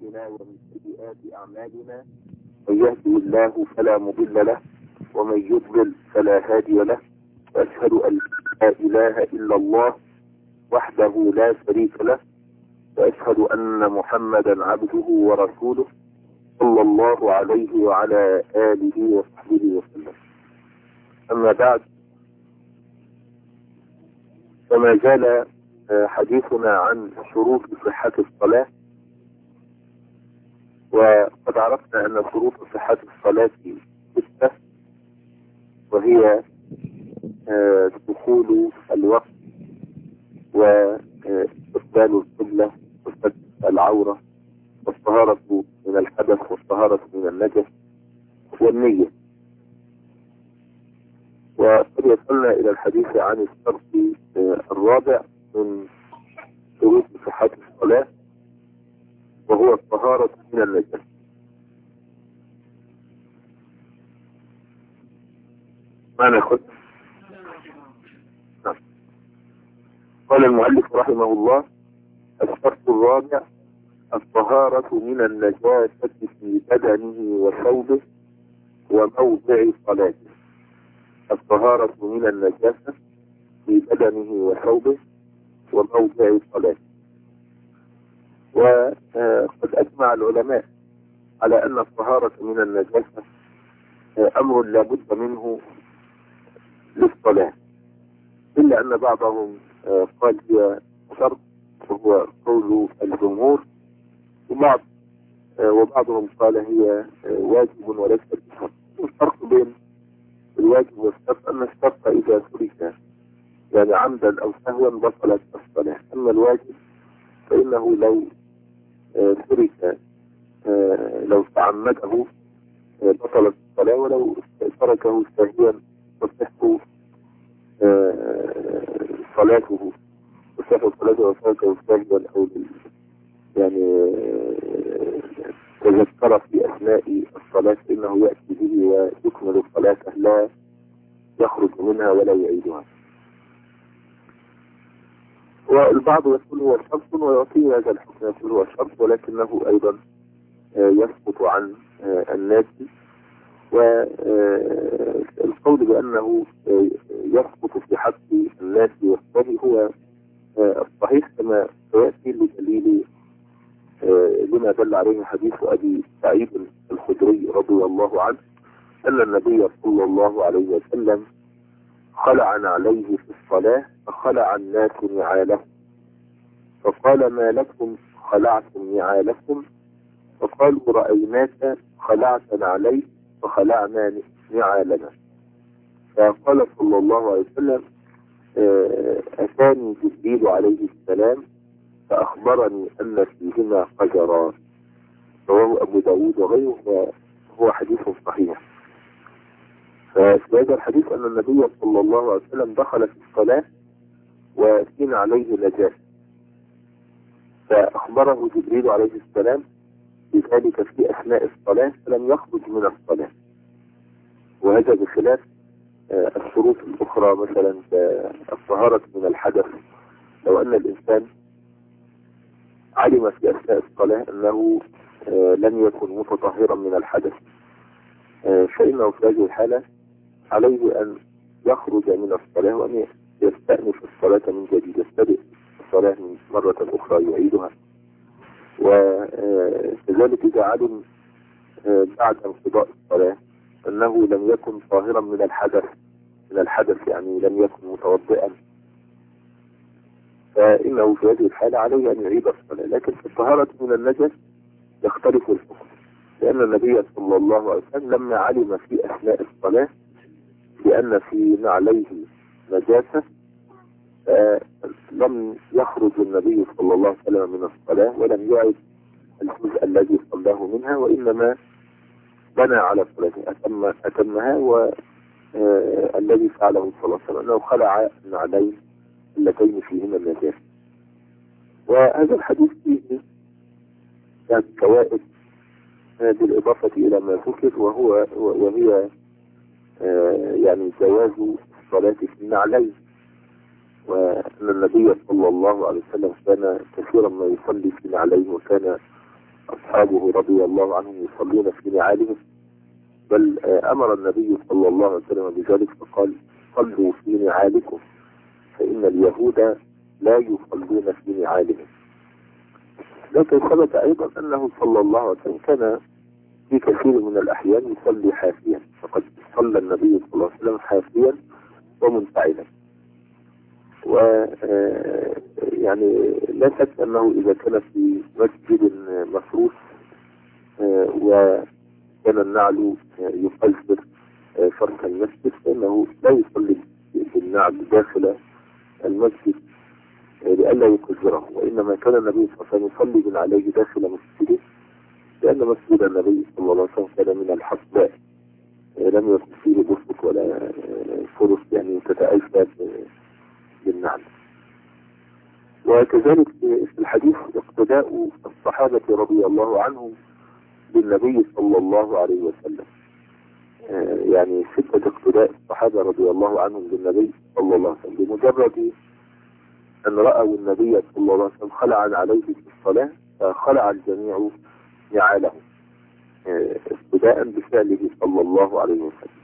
أنفسنا ومن سيئات أعمالنا، من يهدي الله فلا مضل له ومن يضلل فلا هادي له، وأشهد أن لا إله إلا الله وحده لا شريك له، وأشهد أن محمدا عبده ورسوله صلى الله عليه وعلى آله وصحبه وسلم. أما بعد، فما زال حديثنا عن شروط صحة الصلاة، وقد عرفنا أن شروط صحة الصلاة 6، وهي دخول الوقت، واستقبال القبلة، وستر العورة، والطهارة من الحدث، والطهارة من النجس، والنية. وقد وصلنا إلى الحديث عن الشرط الرابع من شروط صحة الصلاة، وهو الطهارة من النجس. ما ناخذ؟ نعم. قال المؤلف رحمه الله: الشرط الرابع الطهارة من النجاسة في بدنه وثوبه وموضع صلاته. الطهارة من النجاسة في بدنه وثوبه وموضع صلاته. وقد أجمع العلماء على أن الطهارة من النجاسة أمر لا بد منه للصلاة، إلا أن بعضهم قال هي شرط، وهو قول الجمهور، وبعضهم قال هي واجب وليست بشرط. الفرق بين الواجب والشرط أن الشرط إذا ترك يعني عمدا أو سهوا بطلت الصلاة، أما الواجب فإنه لو ترك لو تعمده بطلت الصلاة، ولو تركه ساهوا تصح صلاته، وتركه ساهوا أو يعني تذكر في أثناء الصلاة إنه يأتي به ويكمل الصلاة، لا يخرج منها ولا يعيدها. والبعض يقول هو شرط ويعطيه هذا الحكم، يقول هو شرط ولكنه أيضا يسقط عن الناس، والقول بأنه يسقط في حق الناس والصحيح هو الصحيح كما سيأتي بدليل لما دل عليه حديث أبي سعيد الخدري رضي الله عنه أن النبي صلى الله عليه وسلم خلع عليه في الصلاة فخلع الناس نعالهم، فقال: ما لكم خلعتم نعالكم؟ فقالوا: رأيناك خلعت عليه فخلعنا نعالنا. فقال صلى الله عليه وسلم: أتاني جبريل عليه السلام فأخبرني أن فيهما قجران. رواه أبو داود وغيره، وهو حديث صحيح. ففي هذا الحديث أن النبي صلى الله عليه وسلم دخل في الصلاة وكان عليه نجاسة، فأخبره جبريل عليه السلام بذلك في أثناء الصلاة فلم يخرج من الصلاة. وهذا بخلاف الشروط الأخرى، مثلا الطهارة من الحدث. لو أن الإنسان علم في أثناء الصلاة أنه لم يكن متطهرا من الحدث، فإنه في هذه الحالة عليه أن يخرج من الصلاة وأن يستأنف الصلاة من جديد، يبتدئ الصلاة من مرة أخرى يعيدها. وكذلك إذا علم بعد انقضاء الصلاة أنه لم يكن طاهرا من الحدث يعني لم يكن متوضئا، فإنه في هذه الحالة عليه أن يعيد الصلاة. لكن في الطهارة من النجس يختلف الحكم، لأن النبي صلى الله عليه وسلم لما علم في أثناء الصلاة بأن في نعليه نجاسة لم يخرج النبي صلى الله عليه وسلم من الصلاة ولم يعد الجزء الذي صلاه منها، وإنما بنى على صلاته أتمها. والذي فعله صلى الله عليه وسلم أنه خلع النعلين اللتين فيهما النجاسة. وهذا الحديث فيه فوائد بالإضافة إلى ما ذكر، وهي يعني جواز الصلاة في النعلين، وأن النبي صلى الله عليه وسلم كان كثيرا ما يصلي في نعلين، وكان أصحابه رضي الله عنهم يصلون في نعالهم، بل أمر النبي صلى الله عليه وسلم بذلك فقال صلوا في نعالكم فإن اليهود لا يصلون في نعالهم. لكن ثبت أيضا أنه صلى الله عليه وسلم كان في كثير من الأحيان يصلي حافيا، فقد صلى النبي صلى الله عليه وسلم حافيا ومنفعلا. و يعني لا شك أنه إذا كان في مسجد مفروش وكان النعل يقلصر فرق المسجد فإنه لا يصلي بالنعل داخل المسجد لئلا يقذره، وإنما كان النبي صلى الله عليه وسلم يصلي بالعليه داخل مسجده، لأن مسجد النبي صلى الله عليه وسلم كان من الحصباء لم يكن فيه بسط ولا فرص يعني تتأذى بالنعل. وكذلك في الحديث اقتداء الصحابة رضي الله عنهم بالنبي صلى الله عليه وسلم، يعني شدة اقتداء الصحابة رضي الله عنهم بالنبي صلى الله عليه وسلم بمجرد أن رأوا النبي صلى الله عليه وسلم خلعا عليه في الصلاة فخلع الجميع نعالهم اقتداء بفعله صلى الله عليه وسلم.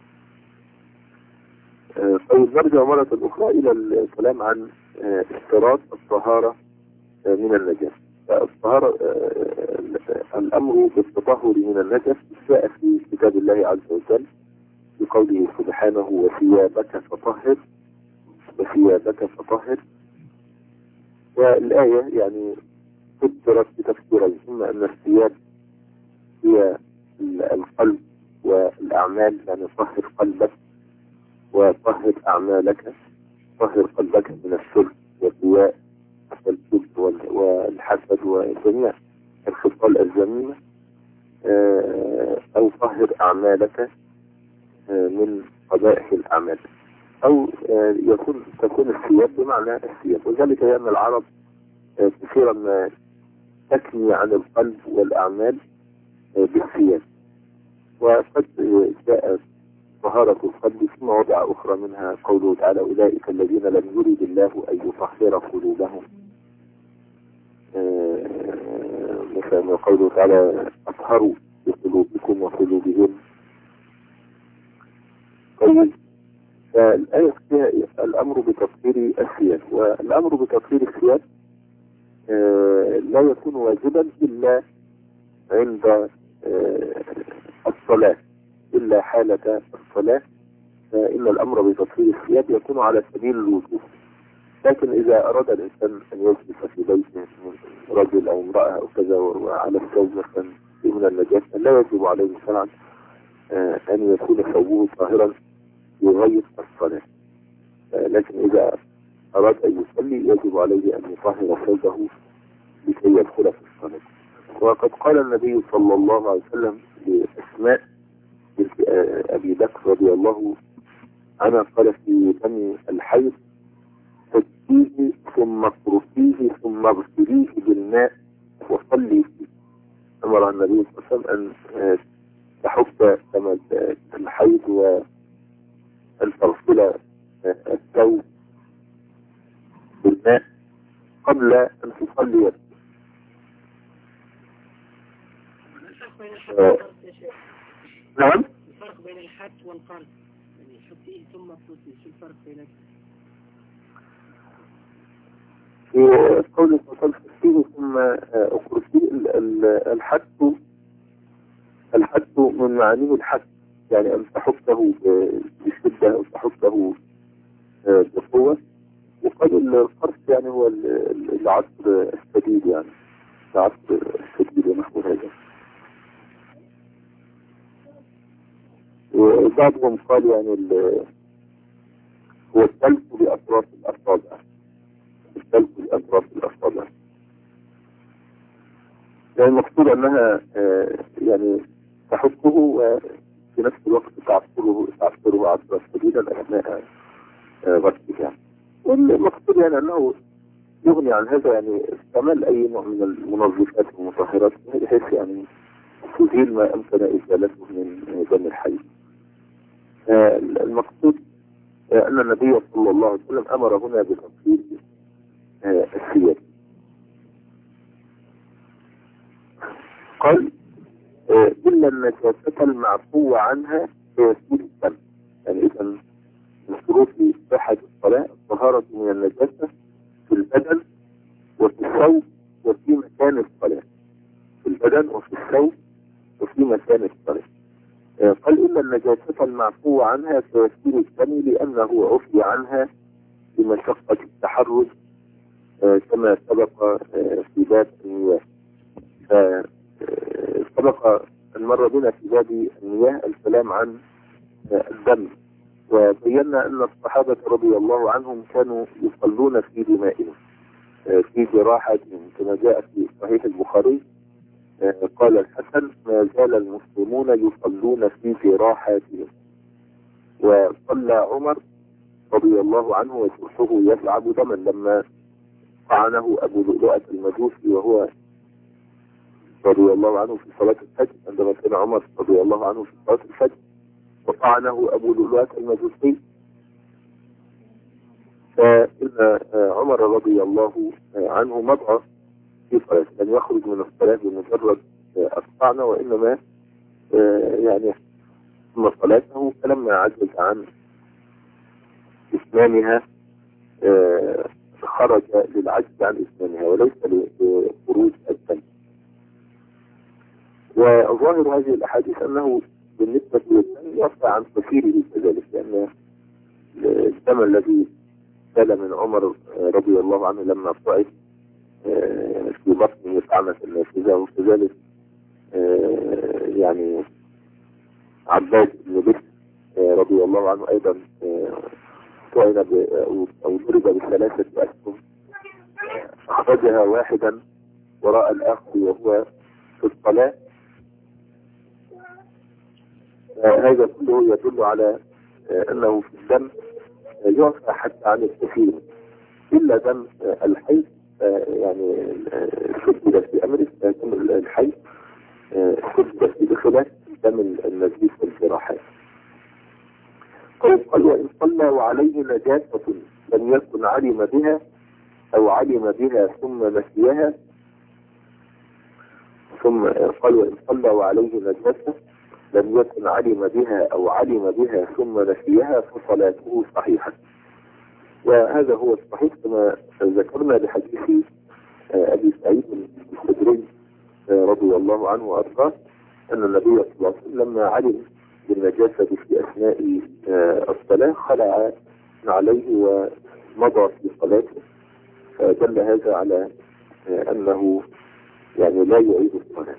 طيب نرجع مرة أخرى إلى الكلام عن اشتراط الطهارة من النجاسة. الطهارة الأمر بالتطهر من النجس جاء في كتاب الله عز وجل بقوله سبحانه وثيابك فطهر وثيابك فطهر. والآية يعني فسرت بتفسيرين، إما أن الثياب هي القلب والأعمال، يعني طهر قلبك وطهر أعمالك، طهر قلبك من الشرك والرياء والكذب والحسد وجميع الخصال الذميمة، أو طهر أعمالك من قبائح الأعمال، أو تكون الثياب بمعنى الثياب. وذلك لأن العرب كثيرا ما تكني عن القلب والأعمال بالثياب، وقد جاءت طهارة القلب في مواضع أخرى، منها قوله تعالى أولئك الذين لم يرد الله أن يطهر قلوبهم، مثلا قوله تعالى أطهروا بقلوبكم وقلوبهم. طيب فالآية فيها الأمر بتطهير الثياب، والأمر بتطهير الثياب لا يكون واجبا إلا عند الصلاة، إلا حالة الصلاة فإن الأمر بتطهير الثياب يكون على سبيل الوجوب. لكن إذا أراد الإنسان أن يجلس في بيته رجل أو امرأة أو كذا وعلى الثوب مثلا من النجاسة لا يجب عليه شرعا أن يكون ثوبه طاهرا لغير الصلاة، لكن إذا أراد أن يصلي يجب عليه أن يطهر ثوبه لكي يدخل في الصلاة. وقد قال النبي صلى الله عليه وسلم لأسماء بنت أبي بكر رضي الله عنها، قال في دم الحيض فجيه ثم اصرفيه ثم اغسليه بالماء وصلي فيه. أمر النبي صلى الله عليه وسلم أن تحك دم الحيض وأن تغسل الثوب بالماء قبل أن تصلي. نعم. الفرق بين الحك والقرض، يعني حكيه ثم اصرفيه، شو الفرق بينك؟ في قول فيه ثم أخرجيه الحك من معانيه الحك، يعني أن تحكه بشدة أو تحكه بقوة. وقال القرص يعني هو العصر الشديد، يعني العصر الشديد ونحو هذا. وبعضهم قال يعني هو السلك بأطراف الأصابع، السلك بأطراف الأصابع، يعني المقصود أنها يعني تحكه وفي نفس الوقت تعصره عصرا شديدا أثناء غسله يعني. والمقصود يعني أنه يغني عن هذا يعني استعمال أي نوع من المنظفات والمطهرات بحيث يعني تزيل ما أمكن إزالته من دم الحي. المقصود أن النبي صلى الله عليه وسلم أمر هنا بتطهير الثياب. قال إلا النجاسة المعفو عنها فيسير الدم. يعني إذا من شروط صحة الصلاة الطهارة من النجاسة في البدن وفي الثوب وفي مكان الصلاة، في البدن وفي الثوب وفي مكان الصلاة. قال إلا النجاسة المعفو عنها فيسير الدم لأنه عفي عنها بمشقة التحرز كما سبق في باب المياه. سبق المرة بنا في باب المياه الكلام عن الدم، وبينا أن الصحابة رضي الله عنهم كانوا يصلون في دمائهم في جراحتهم كما جاء في صحيح البخاري. قال الحسن: ما زال المسلمون يصلون في جراحاتهم. وصلى عمر رضي الله عنه وجرحه يلعب دما لما طعنه أبو لؤلؤة المجوسي وهو رضي الله عنه في صلاة الفجر، عندما كان عمر رضي الله عنه في صلاة الفجر وطعنه أبو لؤلؤة المجوسي. فإن عمر رضي الله عنه مضى في صلاة، لم يخرج من الصلاة بمجرد الطعنة، وإنما يعني ثم صلاته فلما عجز عن إتمامها خرج للعجز عن إتمامها وليس لخروج الدم. وظاهر هذه الأحاديث أنه بالنسبة للدم يرفع عن كثيره كذلك، لأن الدم الذي سال من عمر رضي الله عنه لما طعن في بطنه طعنة النافذة، وكذلك يعني عباد بن بكر رضي الله عنه أيضا طعن أو ضرب بثلاثة أسهم أخرجها واحدا وراء الآخر وهو في الصلاة. هذا كله يدل على أنه في الدم يعفى حتى عن الكثير إلا دم الحي، يعني شدد في أمره دم الحي شدد في بخلاف دم النزيف والجراحات. قال: وإن صلى وعليه نجاسة لم يكن علم بها أو علم بها ثم نسيها، ثم قال: وإن صلى وعليه نجاسة لم يكن علم بها أو علم بها ثم نسيها فصلاته صحيحة. وهذا هو الصحيح كما ذكرنا لحديث أبي سعيد الخدري رضي الله عنه وأرضاه أن النبي صلى الله عليه وسلم لما علم بالنجاسة في أثناء الصلاة خلع عليه ومضى في صلاته، فدل هذا على أنه يعني لا يعيد الصلاة.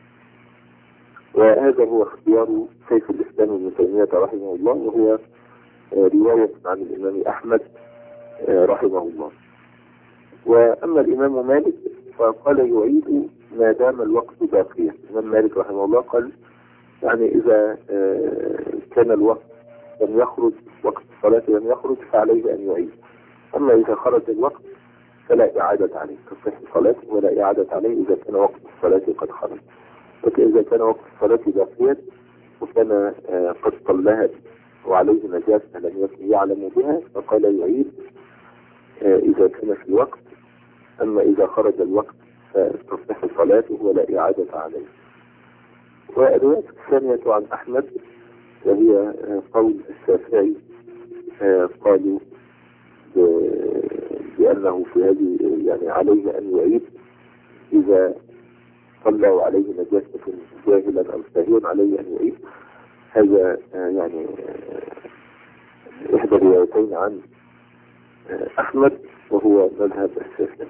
وهذا هو اختيار شيخ الإسلام ابن تيمية رحمه الله، وهو رواية عن الإمام أحمد رحمه الله. وأما الإمام مالك فقال يعيد ما دام الوقت باقيا. الإمام مالك رحمه الله قال يعني إذا كان الوقت لم يخرج، وقت الصلاة لم يخرج، فعليه أن يعيد. أما إذا خرج الوقت فلا إعادة عليه، تصح صلاته ولا إعادة عليه إذا كان وقت الصلاة قد خرج. وإذا كان وقت الصلاة باقيا وكان قد صلىها وعليه نجاسة لم يكن يعلم بها فقال يعيد إذا كان في الوقت. أما إذا خرج الوقت فتصح صلاته ولا إعادة عليه. والرواية الثانية عن أحمد وهي قول الشافعي، قالوا بأنه في هذه يعني عليه أن يعيد إذا صلى وعليه نجاسة جاهلا أو ساهوا عليه أن يعيد. هذا يعني إحدى الروايتين عن أحمد وهو مذهب الشافعي.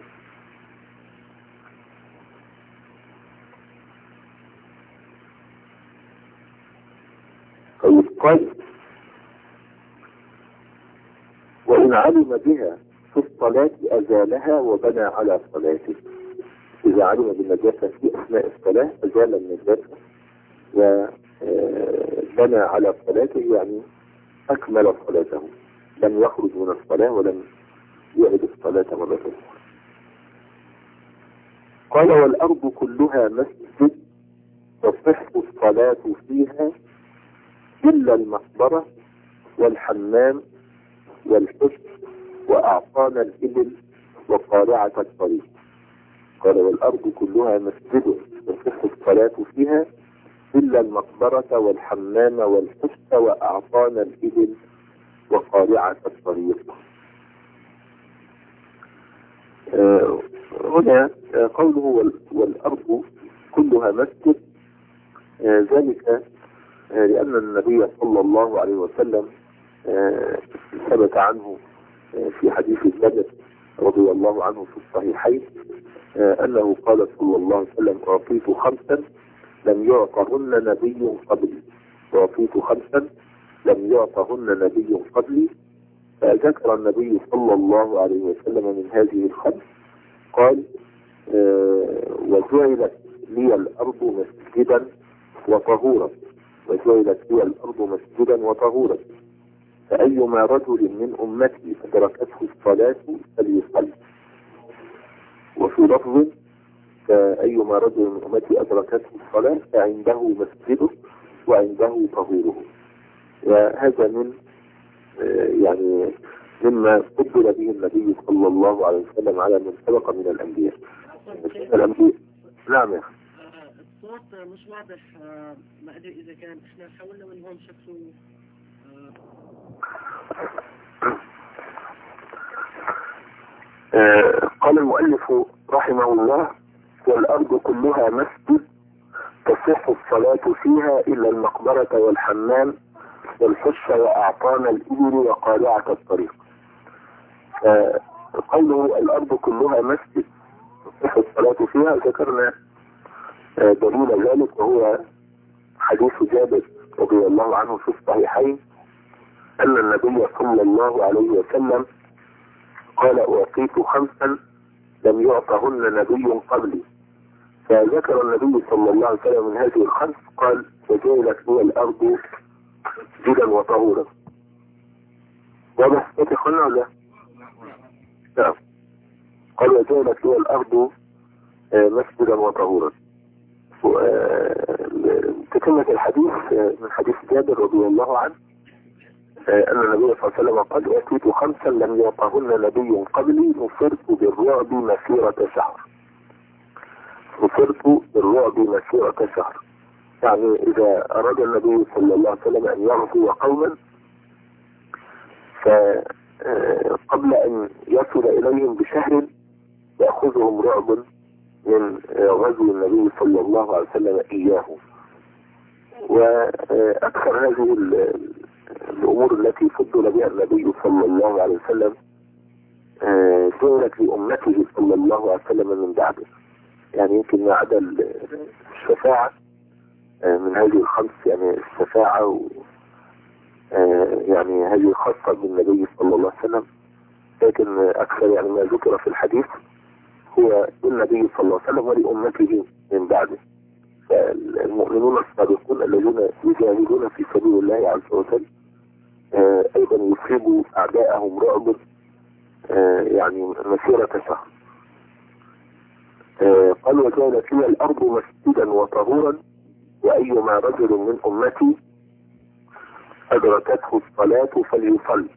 قال: وإن علم بها في الصلاة أزالها وبنى على صلاته. إذا علم بالنجاسة في أثناء الصلاة أزال النجاسة وبنى على صلاته، يعني أكمل صلاته، لم يخرج من الصلاة ولم يعد الصلاة مرة أخرى. قال: والأرض كلها مسجد تصح الصلاة فيها إلا المقبرة والحمام والحسن وأعطان الإبل وقارعة الطريق. قال: والأرض كلها مسجد تصح الصلاة فيها إلا المقبرة والحمام والحش وأعطان الإبل وقارعة الطريق. هنا قوله والأرض كلها مسجد، ذلك لأن النبي صلى الله عليه وسلم ثبت عنه في حديث جابر رضي الله عنه في الصحيحين أنه قال صلى الله عليه وسلم: أعطيت خمسا لم يعطهن نبي قبلي، أعطيت خمسا لم يعطهن نبي قبلي. فذكر النبي صلى الله عليه وسلم من هذه الخمس قال: وجعلت لي الأرض مسجدا وطهورا، وجعلت لي الأرض مسجدا وطهورا، فأيما رجل من أمتي أدركته الصلاة فليصلي. وفي لفظ: فأيما رجل من أمتي أدركته الصلاة فعنده مسجده وعنده طهوره. وهذا من يعني مما فضل به النبي صلى الله عليه وسلم على من سبق من الأنبياء. نعم يا أخي. الصوت مش واضح، ما أدري إذا كان إحنا حاولنا من هون شكله. قال المؤلف رحمه الله: والأرض كلها مسجد تصح الصلاة فيها إلا المقبرة والحمام والحش وأعطان الإبل وقارعة الطريق. قوله الأرض كلها مسجد تصح الصلاة فيها ذكرنا دليل ذلك، وهو حديث جابر رضي الله عنه في الصحيحين أن النبي صلى الله عليه وسلم قال: أعطيت خمسا لم يعطهن نبي قبلي. فذكر النبي صلى الله عليه وسلم من هذه الخمس قال: وجعلت لي الأرض مسجدا وطهورا. واضح يا اخوانا ولا؟ نعم. قال: وجعلت لي الأرض مسجدا وطهورا. تكملة الحديث من حديث جابر رضي الله عنه أن النبي صلى الله عليه وسلم قال: أعطيت خمسا لم يعطهن نبي قبلي نصرت بالرعب مسيرة شهر. نصرت بالرعب مسيرة شهر، يعني إذا أراد النبي صلى الله عليه وسلم أن يغزو قوما فقبل أن يصل إليهم بشهر يأخذهم رعب من غزو النبي صلى الله عليه وسلم إياه. وأكثر هذه الأمور التي فضل بها النبي صلى الله عليه وسلم جعلت لأمته صلى الله عليه وسلم من بعده، يعني يمكن ما عدا الشفاعة من هذه الخمس، يعني الشفاعة يعني هذه خاصة بالنبي صلى الله عليه وسلم، لكن أكثر يعني ما ذكر في الحديث هو النبي صلى الله عليه وسلم ولأمته من بعده. فالمؤمنون الصادقون الذين يجاهدون في سبيل الله عز وجل أيضا يصيبوا أعداءهم رعب يعني مسيرة شهر. قال: وجعلت لي الأرض مسجدا وطهورا وأيما رجل من أمتي أدركته الصلاة فليصلي.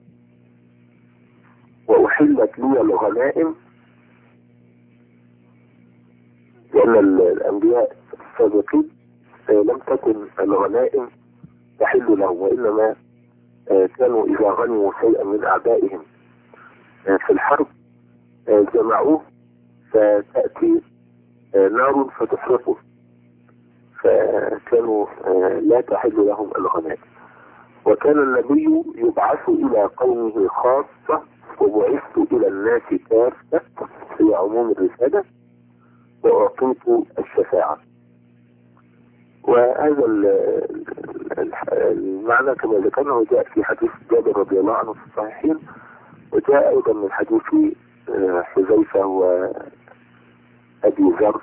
وأحلت لي الغنائم، لأن الأنبياء السابقين لم تكن الغنائم تحل لهم، وإنما كانوا إذا غنموا شيئا من أعدائهم في الحرب جمعوه فتأتي نار فتحرقه، فكانوا لا تحل لهم الغنائم. وكان النبي يبعث إلى قومه خاصة وبعثت إلى الناس كافة في عموم الرسالة وأعطيت الشفاعة. وهذا المعنى كما ذكرنا جاء في حديث جابر رضي الله عنه في الصحيحين، وجاء أيضا من حديث حذيفة وأبي ذر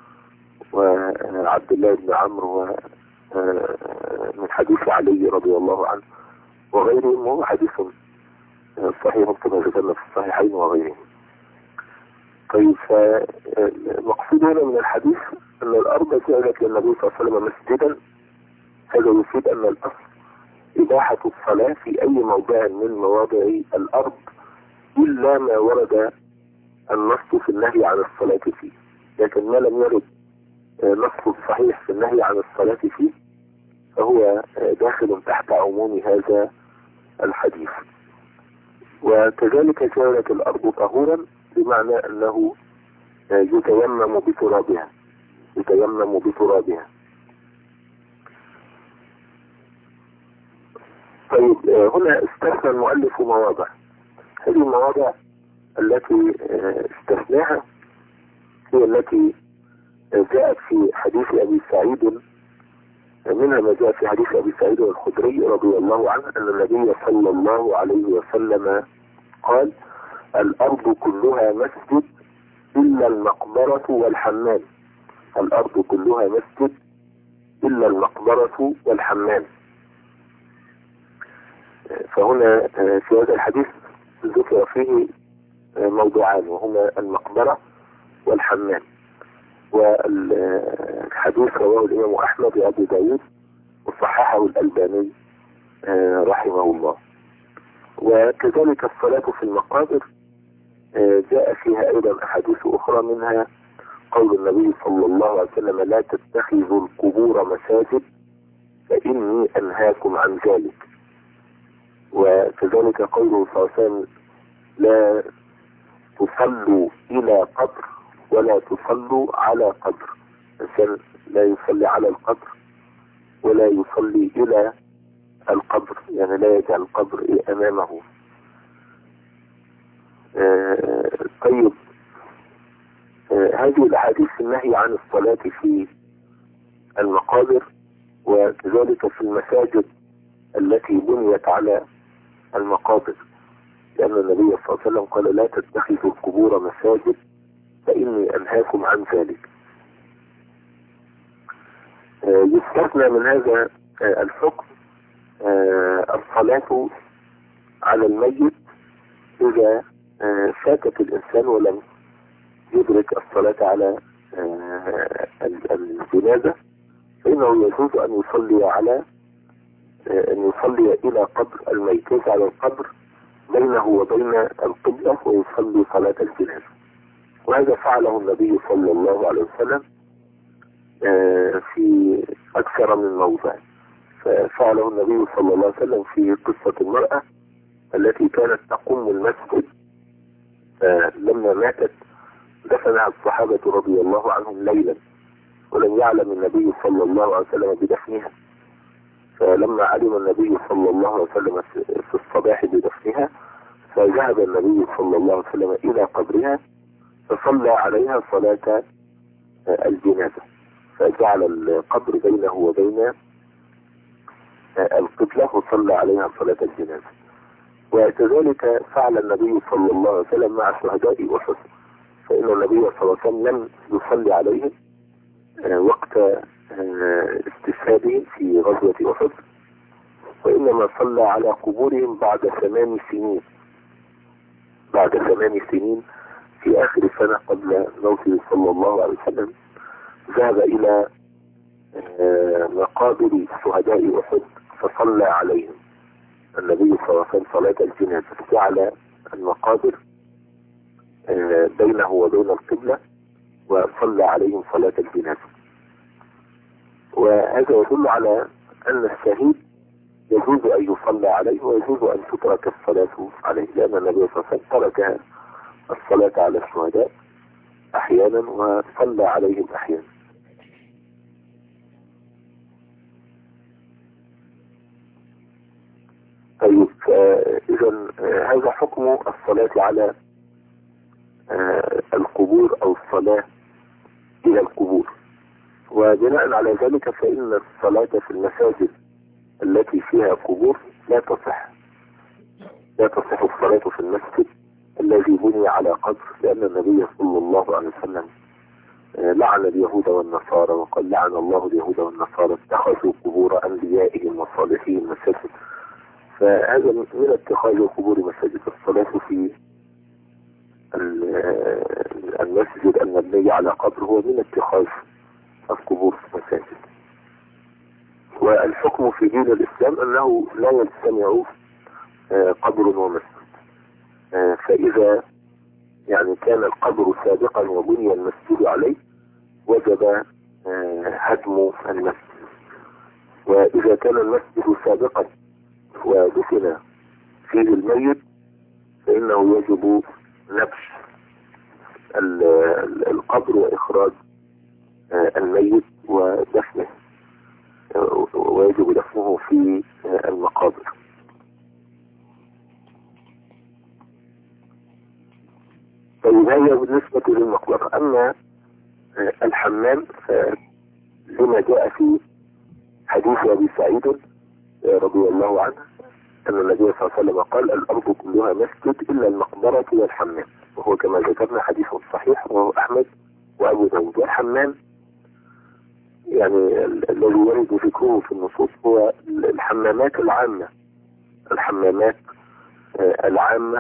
وعبد الله بن عمرو ومن حديث علي رضي الله عنه وغيرهم، وهو حديث صحيح كما ذكرنا في الصحيحين وغيرهم. طيب، فالمقصود هنا من الحديث أن الأرض جعلت للنبي صلى الله عليه وسلم مسجدا. هذا يفيد أن الأصل إباحة الصلاة في أي موضع من مواضع الأرض إلا ما ورد النص في النهي عن الصلاة فيه، لكن ما لم يرد نص صحيح في النهي عن الصلاة فيه فهو داخل تحت عموم هذا الحديث. وكذلك كانت الأرض طهورا بمعنى أنه يتيمم بترابها. طيب هنا استثنى المؤلف مواضع. هذه المواضع التي استثناها هي التي جاءت في حديث أبي سعيد، منها ما جاء في حديث أبي سعيد الخدري رضي الله عنه أن النبي صلى الله عليه وسلم قال: الأرض كلها مسجد إلا المقبرة والحمام. الأرض كلها مسجد إلا المقبرة والحمام. فهنا في هذا الحديث ذكر فيه موضوعان وهما المقبرة والحمام. والحديث رواه الإمام أحمد وأبو داود وصححه الألباني رحمه الله. وكذلك الصلاة في المقابر جاء فيها أيضا أحاديث أخرى، منها قول النبي صلى الله عليه وسلم: لا تتخذوا القبور مساجد فإني أنهاكم عن ذلك. وكذلك قوله صلى الله عليه وسلم: لا تصلوا إلى قبر ولا تصلوا على قبر. الإنسان لا يصلي على القبر ولا يصلي إلى القبر، يعني لا يجعل القبر أمامه. طيب هذه الأحاديث النهي عن الصلاة في المقابر وكذلك في المساجد التي بنيت على المقابر، لأن النبي صلى الله عليه وسلم قال: لا تتخذوا القبور مساجد فإني أنهاكم عن ذلك. يستثنى من هذا الحكم الصلاة على الميت إذا فاتت الإنسان ولم يدرك الصلاة على الجنازة، فإنه يجوز أن يصلي إلى قبر الميت، يجعل القبر بينه وبين القبلة ويصلي صلاة الجنازة. وهذا فعله النبي صلى الله عليه وسلم في أكثر من موضع. ففعله النبي صلى الله عليه وسلم في قصة المرأة التي كانت تقوم المسجد، لما ماتت دفنها الصحابة رضي الله عنهم ليلا ولم يعلم النبي صلى الله عليه وسلم بدفنها. فلما علم النبي صلى الله عليه وسلم في الصباح بدفنها فذهب النبي صلى الله عليه وسلم إلى قبرها فصلى عليها صلاة الجنازة، فجعل القبر بينه وبين القبلة وصلى عليها صلاة الجنازة. وكذلك فعل النبي صلى الله عليه وسلم مع شهداء أحد، فإن النبي صلى الله عليه وسلم لم يصلي عليهم وقت استشهادهم في غزوة أحد، وإنما صلى على قبورهم بعد 8 سنين. بعد 8 سنين في آخر سنة قبل موته صلى الله عليه وسلم ذهب إلى مقابر شهداء أحد فصلى عليهم النبي صلى الله عليه وسلم صلاة الجنازة، جعل المقابر بينه وبين القبلة وصلى عليهم صلاة الجنازة. وهذا يدل على أن الشهيد يجوز أن يصلى عليه ويجوز أن تترك الصلاة عليه، لأن النبي صلى الله عليه وسلم ترك الصلاة على الشهداء أحيانا وصلى عليهم أحيانا. طيب إذن هذا حكم الصلاة على القبور أو الصلاة إلى القبور. وبناء على ذلك فإن الصلاة في المساجد التي فيها قبور لا تصح الصلاة في المسجد الذي بني على قبر، لأن النبي صلى الله عليه وسلم لعن اليهود والنصارى وقال: لعن الله اليهود والنصارى اتخذوا قبور أنبيائهم وصالحين مساجد. فهذا من اتخاذ القبور مساجد. الصلاة في المسجد المبني على قبر هو من اتخاذ القبور مساجد. والحكم في دين الإسلام أنه لا يجتمع قبر ومسجد. فإذا يعني كان القبر سابقا وبني المسجد عليه وجب هدم المسجد. وإذا كان المسجد سابقا ودفن فيه الميت فإنه يجب نبش القبر وإخراج الميت ودفنه، ويجب دفنه في المقابر. طيب هي بالنسبة للمقبرة. أما الحمام فلما جاء في حديث أبي سعيد رضي الله عنه أن النبي صلى الله عليه وسلم قال: الأرض كلها مسجد إلا المقبرة والحمام، وهو كما ذكرنا حديث صحيح وهو أحمد وأبو داود. والحمام يعني الذي يرد ذكره في النصوص هو الحمامات العامة، الحمامات العامة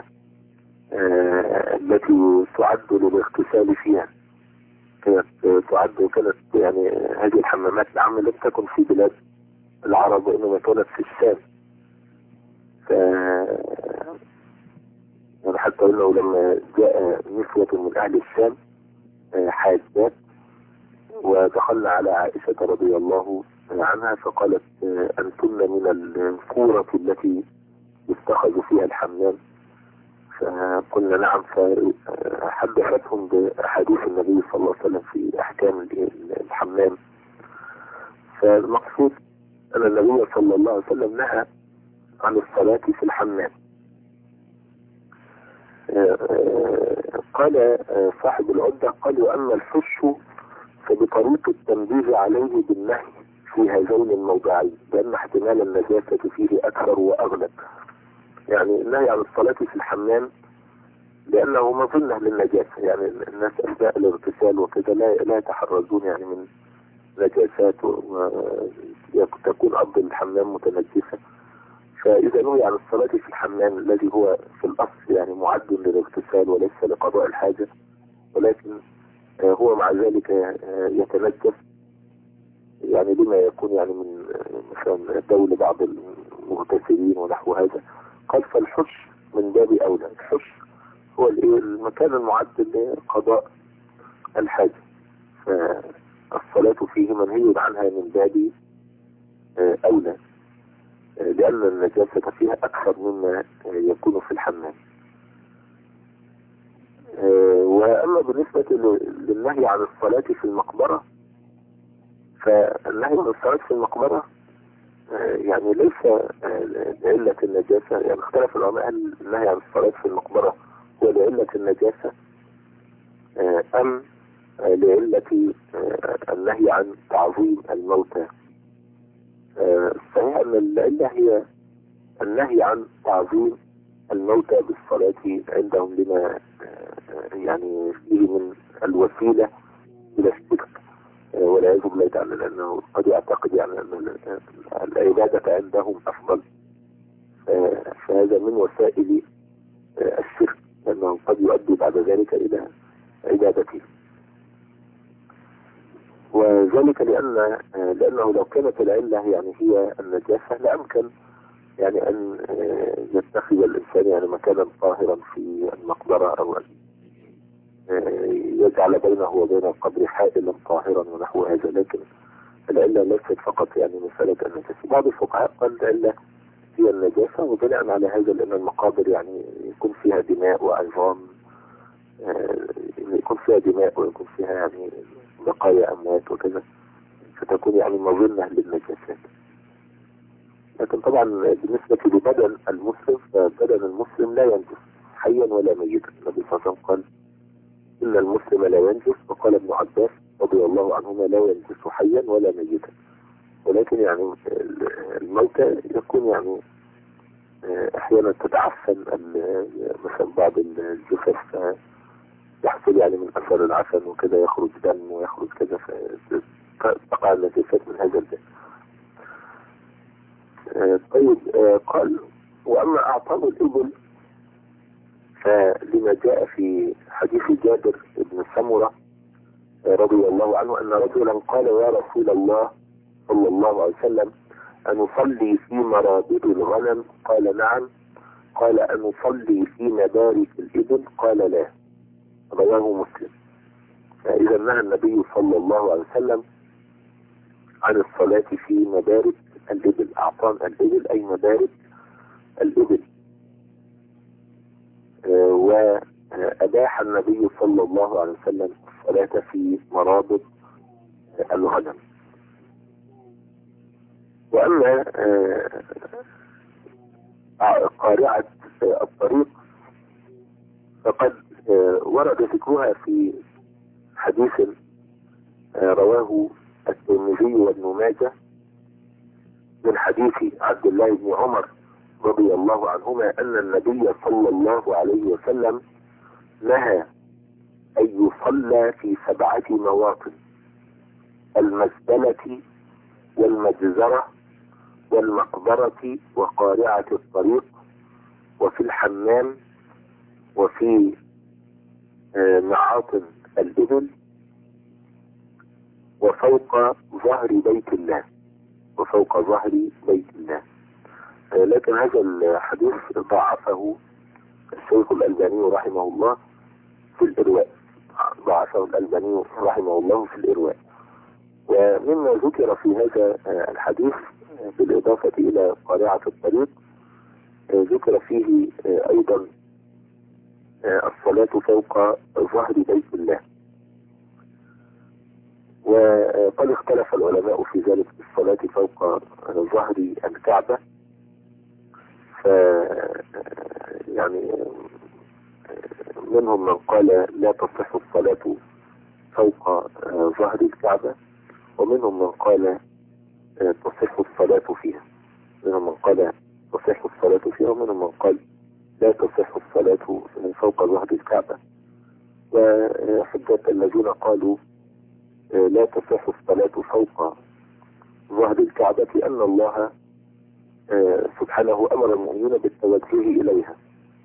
التي تعد للاغتسال فيها، كانت تعد، وكانت يعني هذه الحمامات العامة لم تكن في بلاد العرب وإنما كانت في الشام. يعني حتى انه لما جاء نسوة من اهل الشام حاجات ودخلنا على عائشة رضي الله عنها فقالت: انتن من الكورة التي يتخذ فيها الحمام. فقلنا نعم، فحدثتهم بأحاديث النبي صلى الله عليه وسلم في احكام الحمام. فالمقصود ان النبي صلى الله عليه وسلم نهى عن الصلاة في الحمام. قال صاحب العدة قال: وأما الحش فبطريق التنبيه عليه بالنهي في هذين الموضعين لأن احتمال النجاسة فيه أكثر وأغلب. يعني النهي عن الصلاة في الحمام لأنه مظنة للنجاسة، يعني الناس أثناء الاغتسال وكذا لا يتحرزون يعني من نجاسات وتكون أرض الحمام متنجسة. فإذا نهي عن الصلاة في الحمام الذي هو في الأصل يعني معد للاغتسال وليس لقضاء الحاجة، ولكن هو مع ذلك يتنجس يعني لما يكون يعني من مثلا بول بعض المغتسلين ونحو هذا. قال: فالحش من باب أولى. الحش هو المكان المعد لقضاء الحاجة، فالصلاة فيه منهي عنها من باب أولى لأن النجاسة فيها أكثر مما يكون في الحمام. وأما بالنسبة للنهي عن الصلاة في المقبرة فالنهي عن الصلاة في المقبرة يعني ليس لعلة النجاسة. يعني اختلف العلماء هل النهي عن الصلاة في المقبرة هو لعلة النجاسة أم لعلة النهي عن تعظيم الموتى. صحيح أن العلة هي النهي عن تعظيم الموتى بالصلاة عندهم لما يعني فيه من الوسيلة إلى الشرك والعياذ بالله تعالى، لأنه قد يعتقد يعني أن العبادة عندهم أفضل، فهذا من وسائل الشرك لأنه قد يؤدي بعد ذلك إلى عبادته. وذلك لأنه لو كانت العلة يعني هي النجاسة لأمكن يعني أن يتخذ الإنسان يعني مكانا طاهرا في المقبرة أو أن يجعل بينه وبين القبر حائلا طاهرا ونحو هذا، لكن العلة ليست فقط يعني مسألة النجاسة. بعض الفقهاء قال العلة هي النجاسة، وبناء على هذا لأن المقابر يعني يكون فيها دماء وعظام، يكون فيها دماء ويكون فيها يعني بقايا أموات وكذا، فتكون يعني مظنة للنجاسات. لكن طبعا بالنسبة لبدن المسلم فبدن المسلم لا ينجس حيا ولا ميتا. النبي صلى الله عليه وسلم قال: إن المسلم لا ينجس، وقال ابن عباس رضي الله عنهما: لا ينجس حيا ولا ميتا. ولكن يعني الموتى يكون يعني أحيانا تتعفن مثلا بعض الجثث يحصل يعني من أثر العفن وكذا يخرج دم ويخرج كذا، فتقع النجاسات من هذا الباب. طيب قال: وأما أعطاب الإبل فلما جاء في حديث جابر بن سمرة رضي الله عنه أن رجلا قال: يا رسول الله صلى الله عليه وسلم أنصلي في مرابض الغنم؟ قال: نعم. قال: أنصلي في مبارك الإبل؟ قال: لا. رواه مسلم. فإذا نهى النبي صلى الله عليه وسلم عن الصلاة في مبارك الإبل. أعطان الإبل أي مبارك الإبل. وأباح النبي صلى الله عليه وسلم الصلاة في مرابط الغنم. وأما قارعة الطريق فقد ورد ذكرها في حديث رواه الترمذي وابن ماجه من حديث عبد الله بن عمر رضي الله عنهما أن النبي صلى الله عليه وسلم نهى أن يصلى في 7 مواطن: المزبلة والمجزرة والمقبرة وقارعة الطريق وفي الحمام وفي معاطن الإبل وفوق ظهر بيت الله. وفوق ظهر بيت الله. لكن هذا الحديث ضعفه الشيخ الألباني رحمه الله في الإرواء. ضعفه الألباني رحمه الله في الإرواء. ومما ذكر في هذا الحديث بالإضافة إلى قارعة الطريق ذكر فيه أيضا الصلاة فوق ظهر بيت الله. وقد اختلف العلماء في ذلك الصلاة فوق ظهر الكعبة. يعني منهم من قال لا تصح الصلاة فوق ظهر الكعبة، ومنهم من قال تصح الصلاة فيها. منهم من قال تصح الصلاة فيها، ومنهم من قال لا تصح الصلاة فوق ظهر الكعبة. وحجة الذين قالوا لا تصح الصلاة فوق ظهر الكعبة أن الله سبحانه أمر المؤمنين بالتوجه إليها.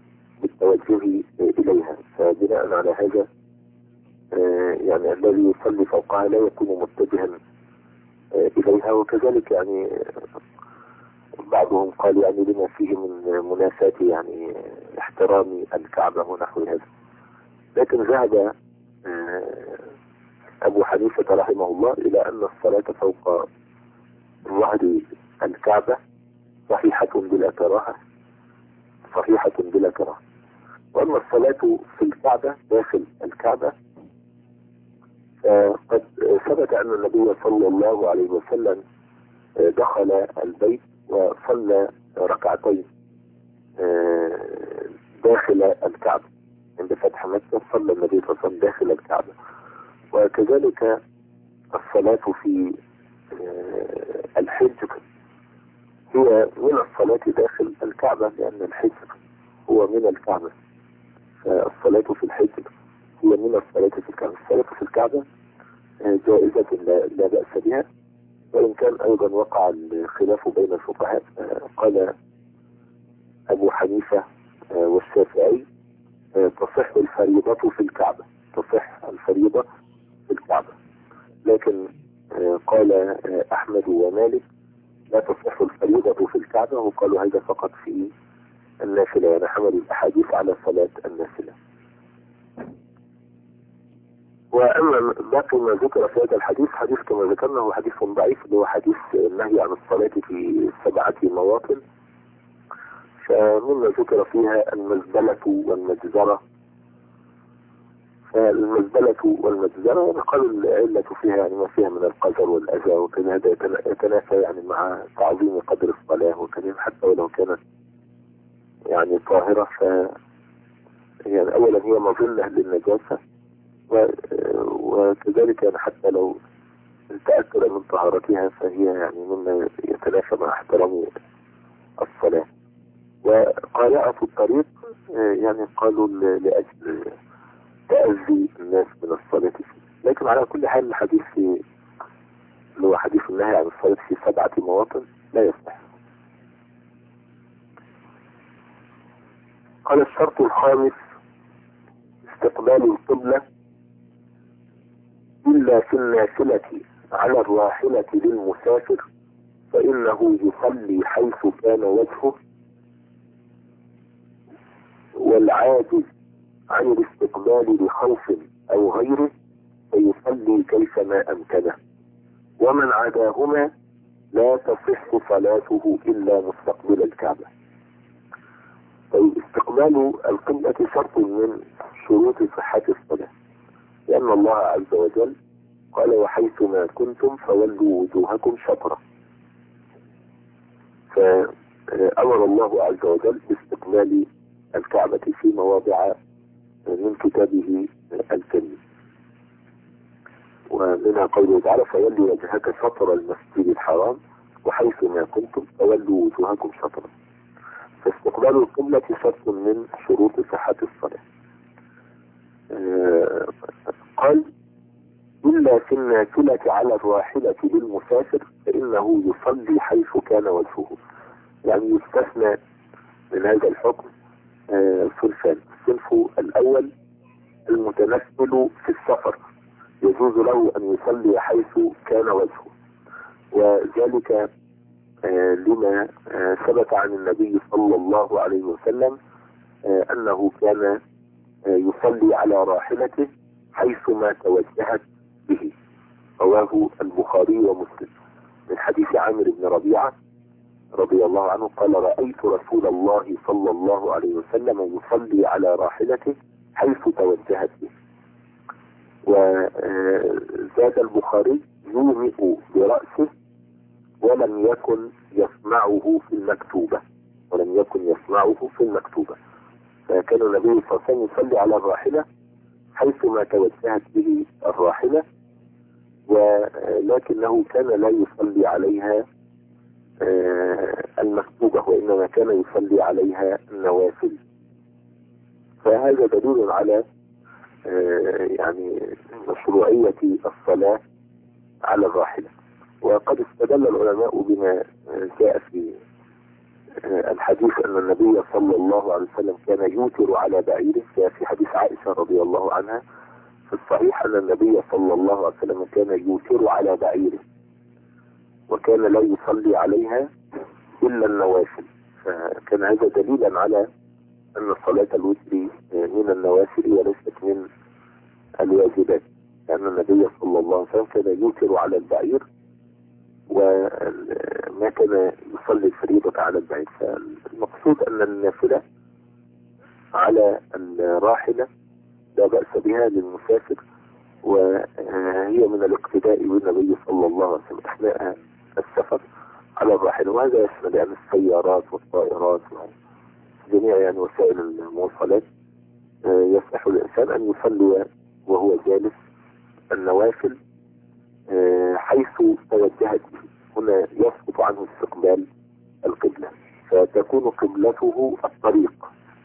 فبناء على هذا يعني الذي يصلي فوقها لا يكون متجها إليها. وكذلك يعني بعضهم قال يعني لما فيه من منافاة يعني احترام الكعبة ونحو هذا. لكن ذهب أبو حنيفة رحمه الله إلى أن الصلاة فوق ظهر الكعبة صحيحة بلا كراهة. وأما الصلاة في الكعبة داخل الكعبة قد ثبت أن النبي صلى الله عليه وسلم دخل البيت وصلى ركعتين داخل الكعبة. عند فتح مكة صلى النبي صلى الله عليه وسلم داخل الكعبة. وكذلك الصلاة في الحجر هي من الصلاة داخل الكعبة، لأن الحجر هو من الكعبة. فالصلاة في الحجر هي من الصلاة في الكعبة. الصلاة في الكعبة جائزة لا بأس بها، وإن كان أيضا وقع الخلاف بين الفقهاء. قال أبو حنيفة والشافعي تصح الفريضة في الكعبة. لكن قال أحمد ومالك لا تصح الفريضة في الكعبة، وقالوا هذا فقط في النافلة. يعني حمل الأحاديث على صلاة النافلة. وأما باقي ما ذكر في هذا الحديث حديث كما ذكرنا هو حديث ضعيف، اللي هو حديث النهي عن الصلاة في 7 مواطن. فمما ذكر فيها المزبلة والمجزرة. فالمزبلة والمجزرة يعني قالوا العلة فيها يعني ما فيها من القذر والأذى، وكان هذا يتنافى يعني مع تعظيم قدر الصلاة، وكان حتى ولو كانت يعني طاهرة يعني أولا هي مظلة للنجاسة، وكذلك يعني حتى لو تأكد من طهارتها فهي يعني مما يتنافى مع احترام الصلاة. وقارعة الطريق يعني قالوا لأجل تأذي الناس من الصلاة فيه. لكن على كل حال الحديث اللي هو حديث النهي عن الصلاة في 7 مواطن لا يصح. قال الشرط الخامس استقبال القبلة إلا في النافلة على الراحلة للمسافر، فإنه يصلي حيث كان وجهه، والعاجز عن الاستقبال بخوف أو غيره فيصلي كيفما أمكنه. ومن عداهما لا تصح صلاته إلا مستقبل الكعبة. طيب استقبال القبلة شرط من شروط صحة الصلاة، لأن الله عز وجل قال وحيثما كنتم فولوا وجوهكم شطرة، فأمر الله عز وجل باستقبال الكعبة في مواضع من كتابه الكريم، ومنها قوله تعالى فولوا وجهك شطر المسجد الحرام وحيثما كنتم فولوا وجوهكم شطرة. فاستقبال القبلة شرط من شروط صحة الصلاة. قال إلا في النافلة على الراحلة للمسافر فإنه يصلي حيث كان وجهه. يعني يستثنى من هذا الحكم صنفان. الصنف الأول المتنفل في السفر يجوز له أن يصلي حيث كان وجهه، وذلك لما ثبت عن النبي صلى الله عليه وسلم أنه كان يصلي على راحلته حيثما توجهت به، رواه البخاري ومسلم من حديث عامر بن ربيعة رضي الله عنه قال رأيت رسول الله صلى الله عليه وسلم يصلي على راحلته حيث توجهت به. وزاد البخاري يومئ برأسه ولم يكن يسمعه في المكتوبة، فكان النبي صلى الله عليه وسلم يصلي على الراحلة حيثما توجهت به الراحلة، ولكنه كان لا يصلي عليها المكتوبة، وإنما كان يصلي عليها النوافل. فهذا دليل على يعني مشروعية الصلاة على الراحلة. وقد استدل العلماء بما جاء في الحديث أن النبي صلى الله عليه وسلم كان يوتر على بعيره، في حديث عائشة رضي الله عنها في الصحيح أن النبي صلى الله عليه وسلم كان يوتر على بعيره وكان لا يصلي عليها إلا النوافل. فكان هذا دليلا على أن صلاة الوتر من النوافل وليست من الواجبات، لأن النبي صلى الله عليه وسلم كان يوتر على البعير وما كان يصلي الفريضة على البعير. فالمقصود أن النافلة على الراحلة لا بأس بها للمسافر، وهي من الاقتداء بالنبي صلى الله عليه وسلم أثناء السفر على الراحلة. وهذا يشمل يعني السيارات والطائرات وجميع يعني وسائل المواصلات. يصح الإنسان أن يصلي وهو جالس النوافل حيث توجهت به. هنا يسقط عنه استقبال القبلة، فتكون قبلته الطريق،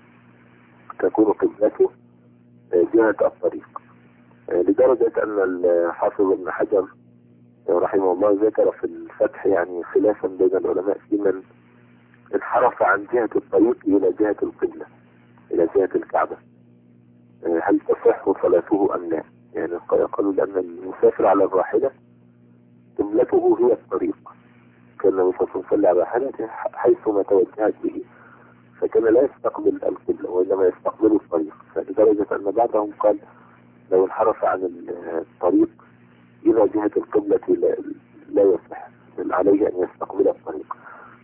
جهة الطريق، لدرجة أن الحافظ ابن حجر رحمه الله ذكر في الفتح يعني خلافا بين العلماء في من انحرف عن جهة الطريق إلى جهة القبلة، إلى جهة الكعبة، هل تصح صلاته أم لا؟ يعني قالوا لأن المسافر على الراحلة قبلته هي الطريق، كان النبي صلى الله عليه وسلم على راحلته حيثما توجهت به، فكان لا يستقبل القبلة وإنما يستقبل الطريق. فلدرجة أن بعضهم قال لو انحرف عن الطريق إلى جهة القبلة لا يصح، بل عليه أن يستقبل الطريق.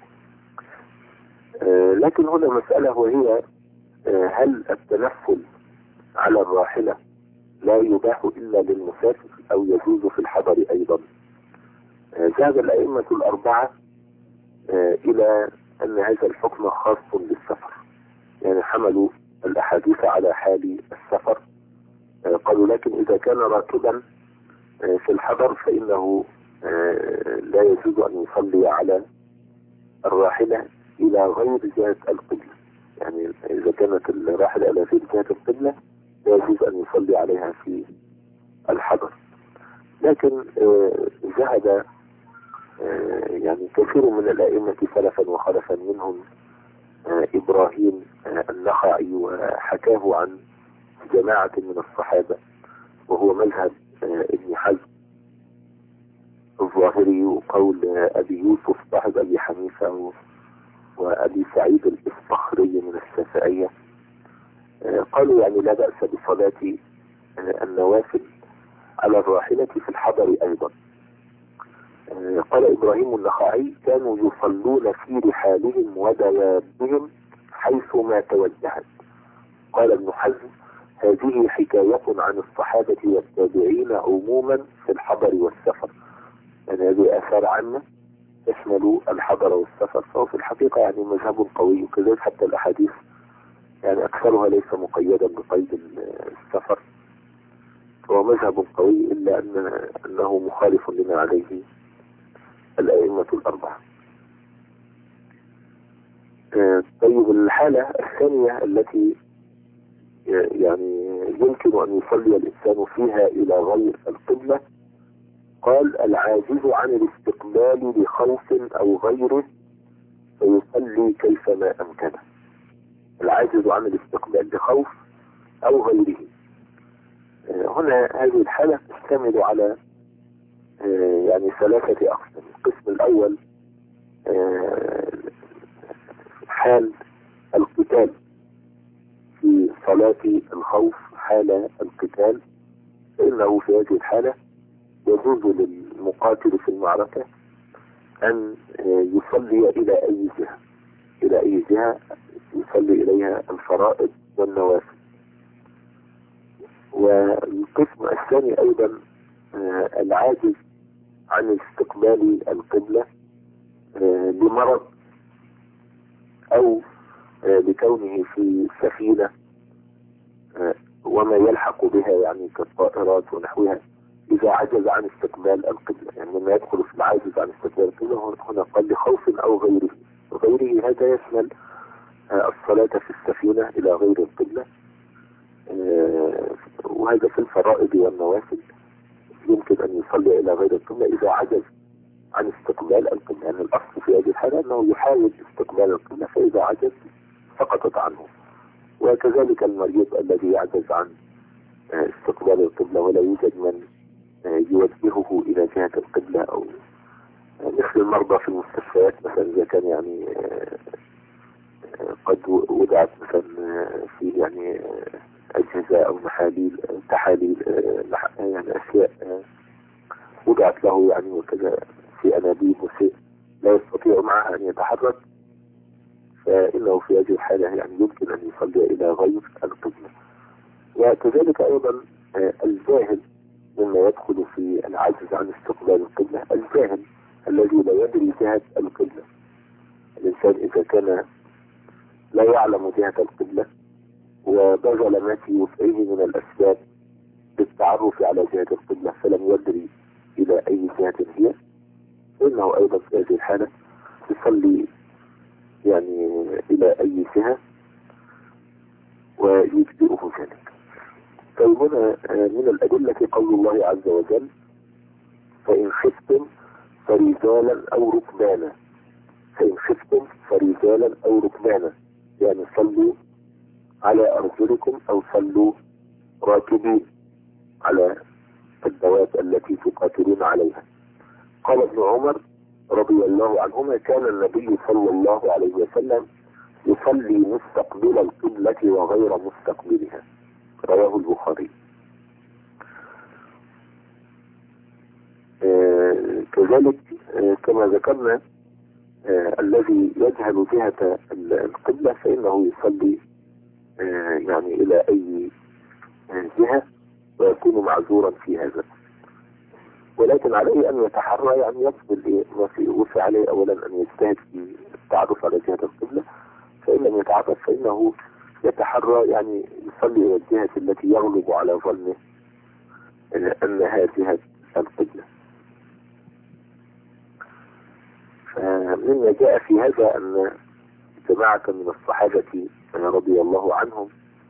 لكن هنا مسألة، وهي هل التنفل على الراحلة لا يباح إلا للمسافر أو يجوز في الحضر أيضا؟ ذهب الأئمة الأربعة إلى أن هذا الحكم خاص بالسفر، يعني حملوا الأحاديث على حال السفر. قالوا لكن إذا كان راكبا في الحضر فإنه لا يجوز أن يصلي على الراحلة إلى غير جهة القبلة، يعني إذا كانت الراحلة إلى غير جهة القبلة لا يجوز أن يصلي عليها في الحضر. لكن ذهب يعني كثير من الأئمة سلفا وخلفا، منهم إبراهيم النخعي وحكاه عن جماعة من الصحابة، وهو مذهب ابن حزم الظاهري وقول أبي يوسف صاحب أبي حنيفة وأبي سعيد الإصطخري من الشافعية. قالوا يعني لا بأس بصلاة النوافل على الراحلة في الحضر أيضا. قال إبراهيم النخعي: كانوا يصلون في رحالهم ودوابهم حيثما توجهت. قال ابن حزم: هذه حكاية عن الصحابة والتابعين عموما في الحضر والسفر. يعني هذه آثار عامة تشمل الحضر والسفر، فهو في الحقيقة يعني مذهب قوي، وكذلك حتى الأحاديث يعني أكثرها ليس مقيدا بقيد السفر، فهو مذهب قوي، إلا أنه مخالف لما عليه الأئمة الأربعة. طيب، الحالة الثانية التي يعني يمكن أن يصلي الإنسان فيها إلى غير القبلة، قال: العاجز عن الاستقبال لخوف أو غيره فيصلي كيفما أمكنه. العاجز عن الاستقبال لخوف أو غيره، هنا هذه الحالة تشتمل على يعني ثلاثة أقسام. القسم الأول حال القتال في صلاة الخوف، حال القتال، فإنه في هذه الحالة يجوز للمقاتل في المعركة أن يصلي إلى أي جهة يصلي إليها الفرائض والنوافل. والقسم الثاني أيضا العاجز عن استقبال القبلة لمرض أو لكونه في سفينة وما يلحق بها يعني كالطائرات ونحوها، إذا عجز عن استقبال القبلة. يعني لما يدخل في العاجز عن استقبال القبلة هنا قال لخوف أو غيره هذا يشمل الصلاة في السفينة إلى غير القبلة، وهذا في الفرائض والنوافل يمكن أن يصلي إلى غير القبلة إذا عجز عن استقبال القبلة. يعني الأصل في هذه الحالة أنه يحاول استقبال القبلة، فإذا عجز سقطت عنه. وكذلك المريض الذي يعجز عن استقبال القبلة ولا يوجد من يوجهه إلى جهة القبلة، أو مثل المرضى في المستشفيات مثلا، إذا كان يعني قد وضعت مثلا في يعني أجهزة أو تحاليل يعني أشياء وضعت له يعني وكذا في أنابيب وشيء لا يستطيع معها أن يتحرك، فإنه في هذه الحالة يعني يمكن أن يصلي إلى غير القبلة. وكذلك أيضا الجاهل مما يدخل في العجز عن استقبال القبلة، الجاهل الذي لا يدري جهة القبلة. الإنسان إذا كان لا يعلم جهة القبلة وبذل ما في وسعه من الأسباب بالتعرف على جهة القبلة فلم يدري إلى أي جهة هي، فإنه أيضا في هذه الحالة يصلي يعني إلى أي جهة ويجزئه ذلك. فهنا من الأدلة قول الله عز وجل: فإن خفتم فرجالا أو ركبانا. فإن خفتم فرجالا أو ركبانا، يعني صلوا على أرجلكم أو صلوا راكبين على الدواب التي تقاتلون عليها. قال ابن عمر رضي الله عنهما: كان النبي صلى الله عليه وسلم يصلي مستقبل القبلة وغير مستقبلها. رواه البخاري. كذلك كما ذكرنا الذي يجهل جهة القبلة فإنه يصلي يعني إلى أي جهة ويكون معذورا في هذا، ولكن عليه أن يتحرى، يعني يقبل ما في وسع عليه أولا أن يجتهد في التعرف على جهة القبلة، فإن لم يتعرف فإنه يتحرى يعني يصلي إلى الجهة التي يغلب على ظنه أنها جهة القبلة. فمما جاء في هذا أن جماعة من الصحابة رضي الله عنهم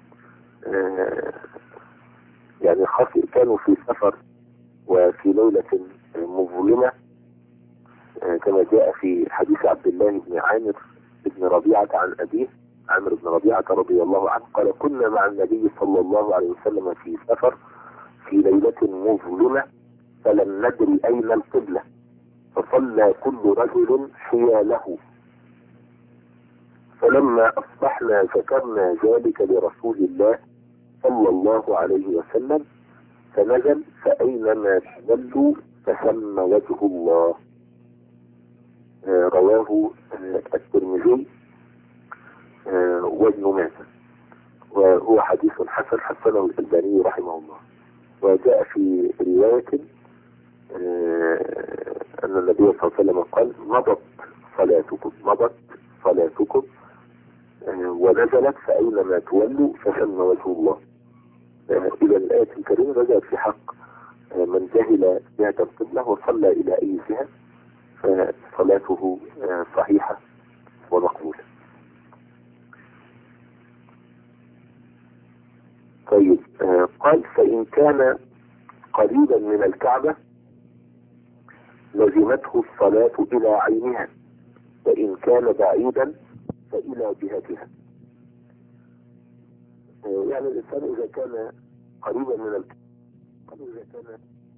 يعني كانوا في سفر وفي ليلة مظلمة، كما جاء في حديث عبد الله بن عامر بن ربيعة عن أبيه عامر بن ربيعة رضي الله عنه قال: كنا مع النبي صلى الله عليه وسلم في سفر في ليلة مظلمة فلم ندري أين القبلة، فصلى كل رجل حياله، فلما أصبحنا ذكرنا ذلك لرسول الله صلى الله عليه وسلم فنزل: فأينما تولوا فثم وجه الله. حسن حسنه الألباني رحمه الله. وجاء في رواية أن النبي صلى الله عليه وسلم قال مضت صلاتكم ونزلت فأينما تولوا فثم وجه الله. إذا الآية الكريمة نزلت في حق من جهل جهة القبلة وصلى إلى أي جهة فصلاته صحيحة ومقبولة. طيب قال فإن كان قريبا من الكعبة لزمته الصلاة إلى عينها، وإن كان بعيدا فإلى جهتها. يعني الإنسان إذا كان قريبا من الكعبة، إذا كان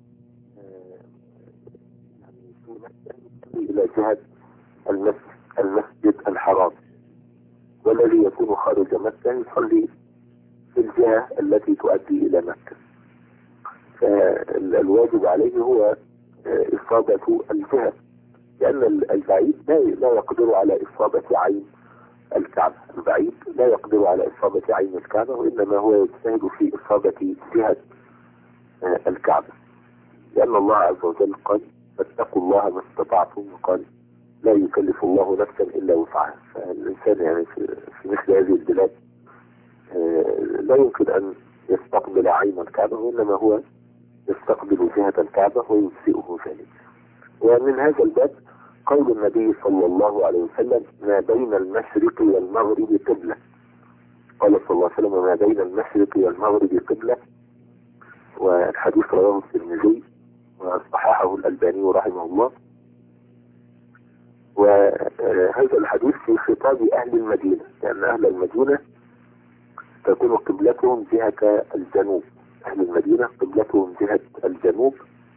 إلى جهة المسجد الحرام، والذي يكون خارج مكة يصلي في الجهة التي تؤدي إلى مكة. فالواجب عليه هو إصابة الجهة، لأن البعيد لا يقدر على إصابة عين الكعبة. البعيد لا يقدر على إصابة عين الكعبة، وإنما هو يجتهد في إصابة جهة الكعبة، لأن الله عز وجل قال فاتقوا الله ما استطعتم، وقال لا يكلف الله نفسا إلا وسعها. فالإنسان يعني في مثل هذه البلاد لا يمكن أن يستقبل عين الكعبة، وإنما هو يستقبل جهة الكعبة ويجزئه ذلك. ومن هذا الباب قول النبي صلى الله عليه وسلم ما بين المشرق والمغرب قبلة. قال صلى الله عليه وسلم ما بين المشرق والمغرب قبلة، والحديث رواه الترمذي وصححه الألباني رحمه الله. وهذا الحديث في خطاب أهل المدينة، لأن أهل المدينة تكون قبلتهم جهة الجنوب. أهل المدينة قبلتهم جهة الجنوب،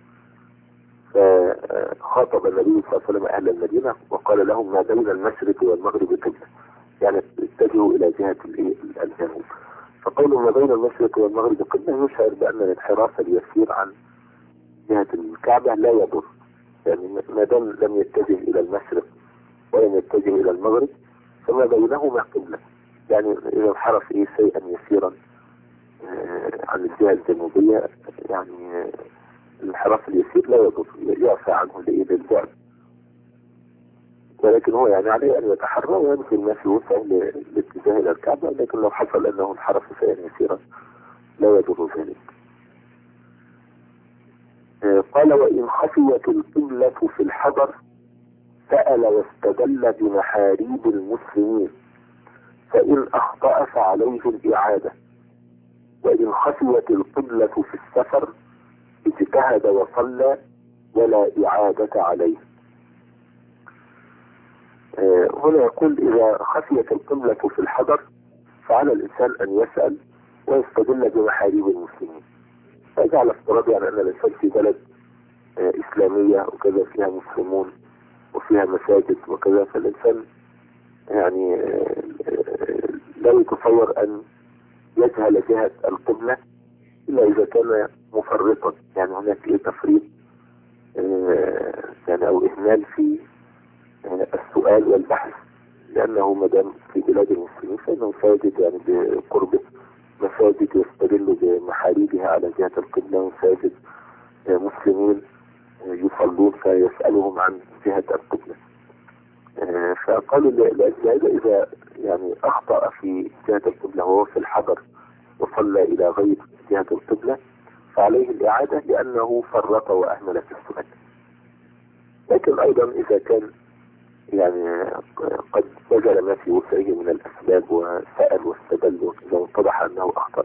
فخاطب النبي صلى الله عليه وسلم أهل المدينة وقال لهم ما بين المشرق والمغرب قبلة، يعني اتجهوا إلى جهة الجنوب. فقول ما بين المشرق والمغرب قبلة يشعر بأن الانحراف اليسير عن جهة الكعبة لا يضر، يعني ما دام لم يتجه إلى المشرق ولم يتجه إلى المغرب فما بينهما قبلة. يعني إذا انحرف شيئا يسيرا عن الجهة الجنوبية، يعني الانحراف اليسير لا يضر، يعفى عنه للبعد، ولكن هو يعني عليه أن يتحرى ويمكن ما في وسعه لاتجاه إلى الكعبة، لكن لو حصل أنه انحرف شيئا يسيرا لا يضر ذلك. قال وإن خفيت القبلة في الحضر سأل واستدل بمحاريب المسلمين، فإن أخطأ فعليه الإعادة، وإن خفيت القبلة في السفر اجتهد وصلى ولا إعادة عليه. هنا يقول إذا خفيت القبلة في الحضر فعلى الإنسان أن يسأل ويستدل بمحاريب المسلمين. فجعل افتراض يعني أن الإنسان في بلد إسلامية وكذا فيها مسلمون وفيها مساجد وكذا، فالإنسان يعني لا يتصور أن يجهل جهة القبلة إلا إذا كان مفرطا، يعني هناك تفريط يعني أو إهمال في السؤال والبحث، لأنه مدام في بلاد المسلمين فإنه ساجد يعني بقرب مساجد يستدل بمحاريبها على جهة القبلة، وساجد مسلمين يصلون فيسألهم عن جهة القبلة. فقالوا لأجل إذا يعني أخطأ في جهة القبلة وهو في الحضر وصلى إلى غير جهة القبلة فعليه الإعادة لأنه فرط وأهمل في السؤال. لكن أيضا إذا كان يعني قد بذل ما في وسعه من الأسباب وسأل واستدل وكذا واتضح أنه أخطأ،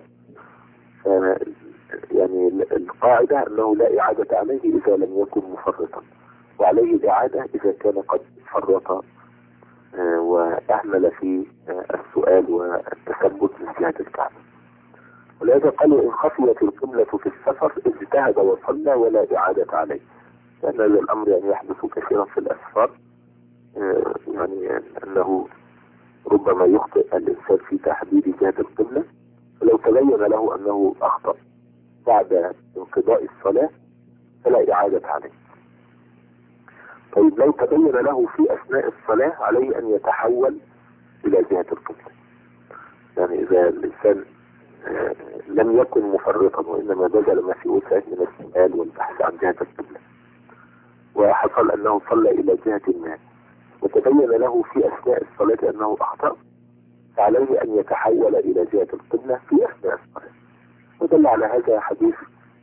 يعني القاعدة أنه لا إعادة عليه إذا لم يكن مفرطا، وعليه الإعادة إذا كان قد فرط وأهمل في السؤال والتثبت من جهة الكعبة. ولهذا قالوا إن خفيت القبلة في السفر اجتهد وصلى ولا إعادة عليه، لأن هذا الأمر يعني يحدث كثيرا في الأسفار، يعني أنه ربما يخطئ الإنسان في تحديد جهة القبلة، فلو تبين له أنه أخطأ بعد انقضاء الصلاة فلا إعادة عليه. طيب لو تبين له في أثناء الصلاة عليه أن يتحول إلى جهة القبلة، يعني إذا الإنسان لم يكن مفرطا، وإنما بذل ما في وسعه من السؤال والبحث عن جهة القبلة. وحصل أنه صلى إلى جهة ما، وتبين له في أثناء الصلاة أنه أخطأ، فعليه أن يتحول إلى جهة القبلة في أثناء الصلاة. ودل على هذا حديث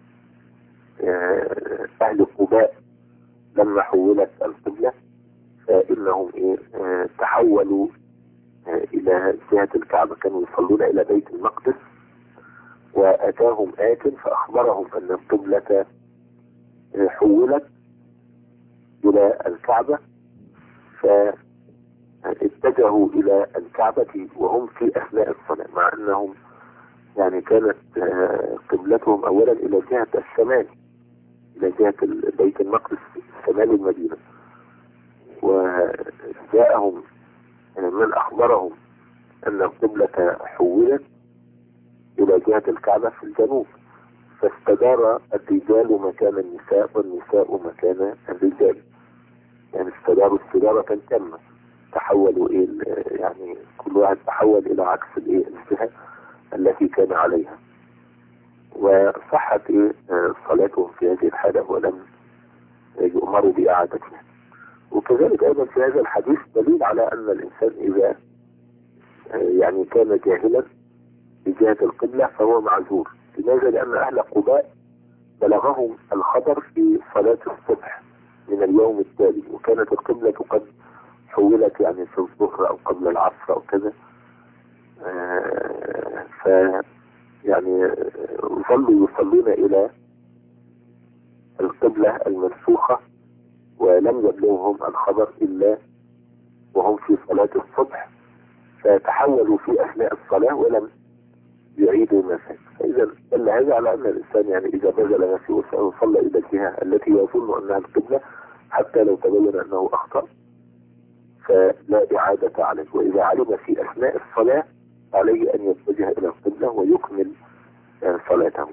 أهل قباء لما حولت القبلة، فإنهم تحولوا إلى جهة الكعبة. كانوا يصلون إلى بيت المقدس، وأتاهم آت فأخبرهم أن القبلة حولت إلى الكعبة، فاتجهوا إلى الكعبة وهم في أثناء الصلاة، مع أنهم يعني كانت قبلتهم أولا إلى جهة الشمال، إلى جهة بيت المقدس شمال المدينة. وجاءهم من أخبرهم أن القبلة حولت إلى جهة الكعبة في الجنوب، فاستدار الرجال مكان النساء والنساء مكان الرجال، يعني استداروا استدارة تامة، تحولوا يعني كل واحد تحول إلى عكس الجهة التي كان عليها. وصحت صلاتهم في هذه الحالة ولم يؤمروا بإعادتها. وكذلك أيضا في هذا الحديث دليل على أن الإنسان إذا يعني كان جاهلا بجهة القبلة فهو معذور. لماذا؟ لأن أهل قباء بلغهم الخبر في صلاة الصبح من اليوم التالي، وكانت القبلة قد حولت يعني في الظهر أو قبل العصر أو كذا. يعني ظلوا يصلون إلى القبلة المنسوخة، ولم يبلغهم الخبر إلا وهم في صلاة الصبح، فتحولوا في أثناء الصلاة ولم يعيدوا ما فات. فإذا دل هذا على أن الإنسان يعني إذا بذل ما في وسعه وصلى إلى الجهة التي يظن أنها القبلة حتى لو تبين أنه أخطأ فلا إعادة عليه. وإذا علم في أثناء الصلاة عليه أن يتجه إلى القبلة ويكمل صلاته.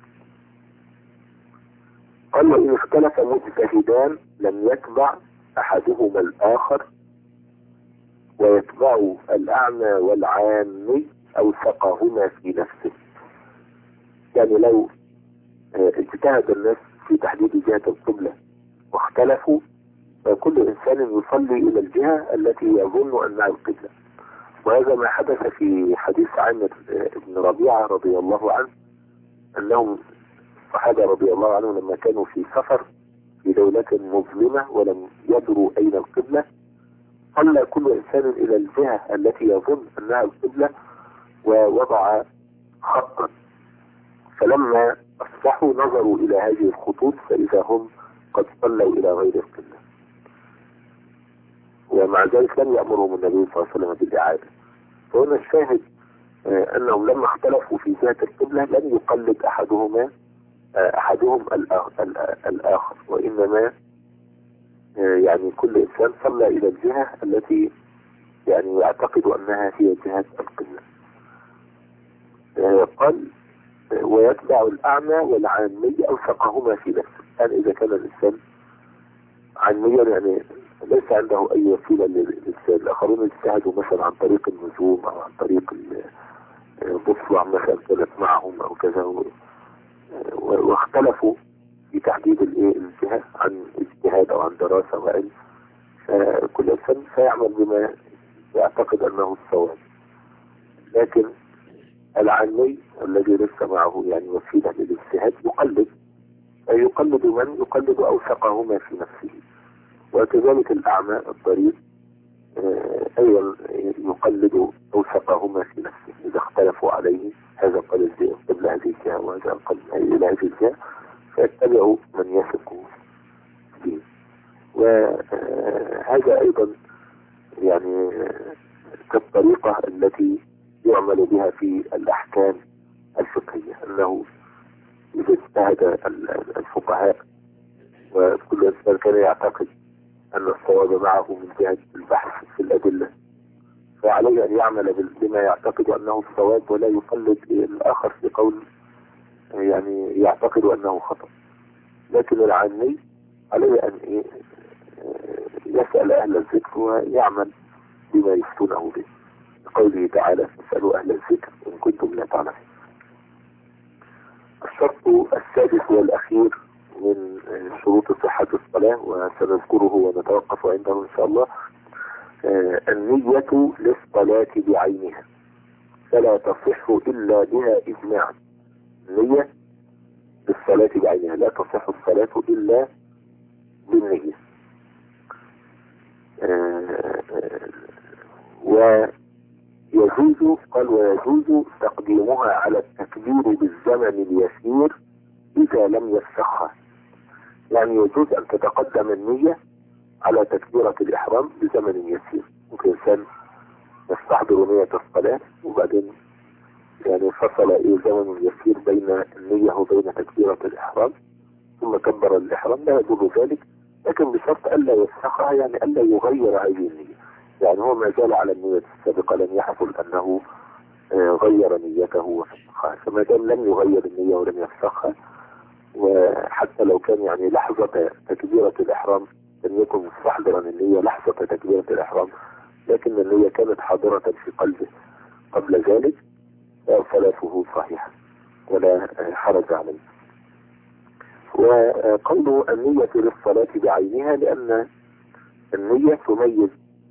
قال: وإن اختلف مجتهدان لم يتبع أحدهما الآخر، ويتبع الأعمى والعامي أوثقهما في نفسه. يعني لو اجتهد الناس في تحديد جهة القبلة واختلفوا، فكل إنسان يصلي إلى الجهة التي يظن أنها القبلة. وهذا ما حدث في حديث عامر بن ربيعة رضي الله عنه، أنهم الصحابة رضي الله عنهم لما كانوا في سفر في دولة مظلمة ولم يدروا أين القبلة، صلى كل إنسان إلى الجهة التي يظن أنها القبلة ووضع خطا، فلما أصبحوا نظروا إلى هذه الخطوط فإذا هم قد صلوا إلى غير القبلة. ومع ذلك لم يأمرهم النبي صلى الله عليه وسلم بالإعادة. فهنا الشاهد أنهم لما اختلفوا في جهة القبلة لم يقلد أحدهم الآخر، وإنما يعني كل إنسان صلى إلى الجهة التي يعني يعتقد أنها هي جهة القبلة. قال: ويتبع الأعمى والعامي أوثقهما في نفسه. يعني إذا كان الإنسان عاميا يعني ليس عنده أي وسيلة للاجتهاد، الآخرون اجتهدوا مثلا عن طريق النجوم أو عن طريق بصوا عن مثلا كانت معهم أو كذا، واختلفوا في تحديد الجهة عن اجتهاد أو عن دراسة وعلم، فكل إنسان سيعمل بما يعتقد أنه الصواب. لكن العامي الذي ليس معه يعني وسيلة للاجتهاد يقلد من يقلد أوثقهما في نفسه. وكذلك الأعمى الضرير أيضا يقلد أوثقهما في نفسه. إذا اختلفوا عليه هذا قال قبل هذه الجهة وهذا قال إلى هذه الجهة، فيتبعوا من يثق به. وهذا أيضا يعني كالطريقة التي يعمل بها في الأحكام الفقهية، أنه إذا اجتهد الفقهاء وكل إنسان كان يعتقد أن الصواب معه من جهة البحث في الأدلة، فعليه أن يعمل بما يعتقد أنه الصواب ولا يقلد الآخر في قول يعني يعتقد أنه خطأ. لكن العامي عليه أن يسأل أهل الذكر ويعمل بما يفتونه به، قوله تعالى: اسألوا أهل الذكر إن كنتم لا تعلمون. الشرط السادس والأخير من شروط صحة الصلاة وسنذكره ونتوقف عنده إن شاء الله، النية للصلاة بعينها، فلا تصح إلا بها إجماعا. النية للصلاة بعينها، لا تصح الصلاة إلا بالنية. ويجوز، قال ويجوز تقديمها على التكبير بالزمن اليسير إذا لم يفسخها. يعني يجوز أن تتقدم النية على تكبيرة الإحرام بزمن يسير. ممكن إنسان يستحضر نية الصلاة وبعدين يعني فصل زمن يسير بين النية وبين تكبيرة الإحرام ثم كبر الإحرام، لا يجوز ذلك، لكن بشرط ألا يفسخها، يعني ألا يغير هذه النية. يعني هو ما زال على النية السابقة، لم يحصل أنه غير نيته وفسخها. فما دام لم يغير النية ولم يفسخها، وحتى لو كان يعني لحظة تكبيرة الإحرام لم يكن مستحضرا النية لحظة تكبيرة الإحرام، لكن النية كانت حاضرة في قلبه قبل ذلك، صلاته صحيحة ولا حرج عليه. وقوله النية للصلاة بعينها، لأن النية تميز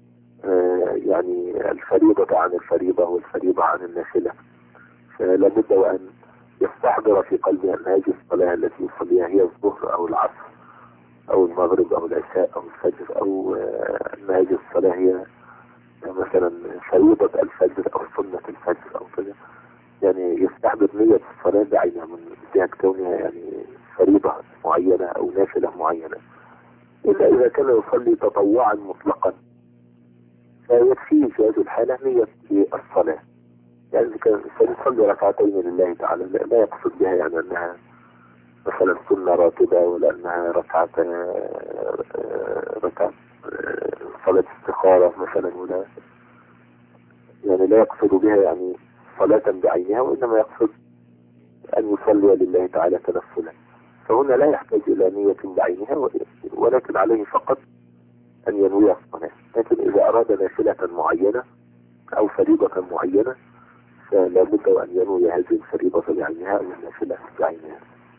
يعني الفريضة عن الفريضة والفريضة عن النافلة، فلا بد وأن يستحضر في قلبه أن هذه الصلاة التي يصليها هي الظهر أو العصر أو المغرب أو العشاء أو الفجر، أو أن هذه الصلاة هي مثلا فريضة الفجر أو سنة الفجر أو كذا. يعني يستحضر نية الصلاة بعينها من جهة كونها يعني فريضة معينة أو نافلة معينة، إلا إذا كان يصلي تطوعا مطلقا فيكفيه في هذه الحالة نية الصلاة. يعني إذا كان يصلي ركعتين لله تعالى لا يقصد بها يعني أنها مثلا سنة راتبة، ولا أنها ركعة صلاة استخارة مثلا، ولا يعني لا يقصد بها يعني صلاة بعينها، وإنما يقصد أن يصلي لله تعالى تنفلا. فهنا لا يحتاج إلى نية بعينها، ولكن عليه فقط أن ينوي الصلاة. لكن إذا أراد نافلة معينة أو فريضة معينة فلا بد أن ينوي هذه الفريضة بعينها أو النافلة بعينها.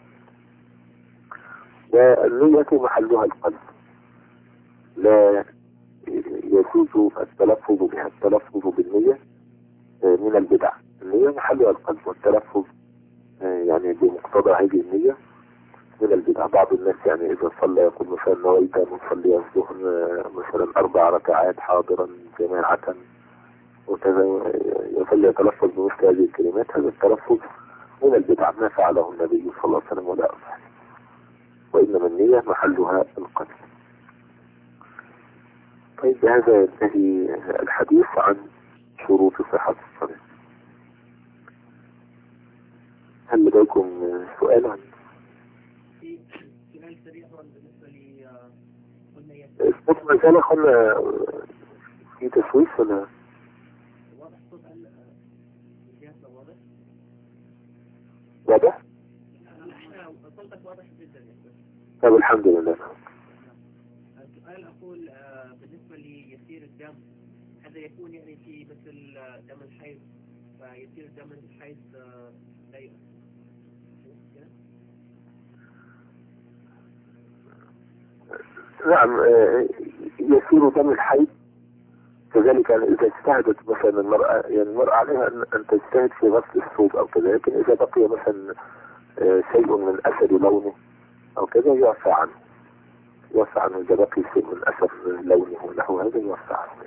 والنية محلها القلب، لا يجوز التلفظ بها. التلفظ بالنية من البدع. النية محلها القلب، والتلفظ يعني بمقتضى هذه النية من البدع. بعض الناس يعني إذا صلى يقول مثلا نويت أن أصلي الظهر مثلا 4 ركعات حاضرا جماعة وكذا، يصلي يتلفظ بمثل هذه الكلمات. هذا التلفظ من البدع، ما فعله النبي صلى الله عليه وسلم ولا أصحابه، وإنما النية محلها القلب. طيب بهذا ينتهي الحديث عن شروط صحة الصلاة. هل لديكم سؤال عن سؤال سريع بالنسبة لي الصوت؟ ما زال قلنا في تسويف ولا واضح صوت الجهاز واضح؟ واضح؟ صوتك واضح جدا يا أستاذ. طيب الحمد لله. السؤال أقول بالنسبة ليسير الدم، هذا يكون يعني في مثل دم الحيض، فيسير دم الحيض لا يؤثر. نعم يسير دم الحيض كذلك. يعني إذا اجتهدت مثلا المرأة، يعني المرأة عليها أن تجتهد في غسل الثوب أو كذا، لكن إذا بقي مثلا شيء من أثر لونه أو كذا يعفى عنه. يعفى عنه إذا بقي شيء من أثر لونه ونحو هذا يعفى عنه.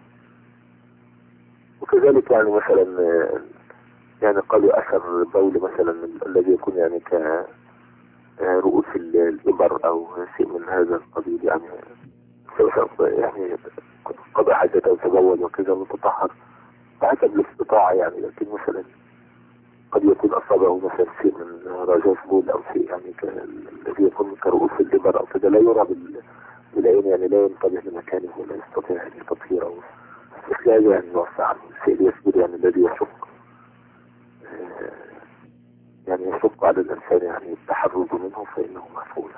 وكذلك يعني مثلا يعني قالوا أثر بول مثلا الذي يكون يعني كرؤوس الإبر أو شيء من هذا القبيل، يعني يعني قضى حاجته وتبول وكذا وتطهر بحسب الاستطاعة يعني. لكن مثلا قد يكون أصابه مثلا شيء من رجاج بول أو شيء يعني الذي يكون كرؤوس الإبر أو كذا لا يرى بالعين، يعني لا ينتبه لمكانه ولا يستطيع يعني تطهيره. استخلاج يعني يوسع عنه الشيء يسبر يعني الذي يشق يعني يشق على الإنسان يعني التحرز منه فإنه مفعول.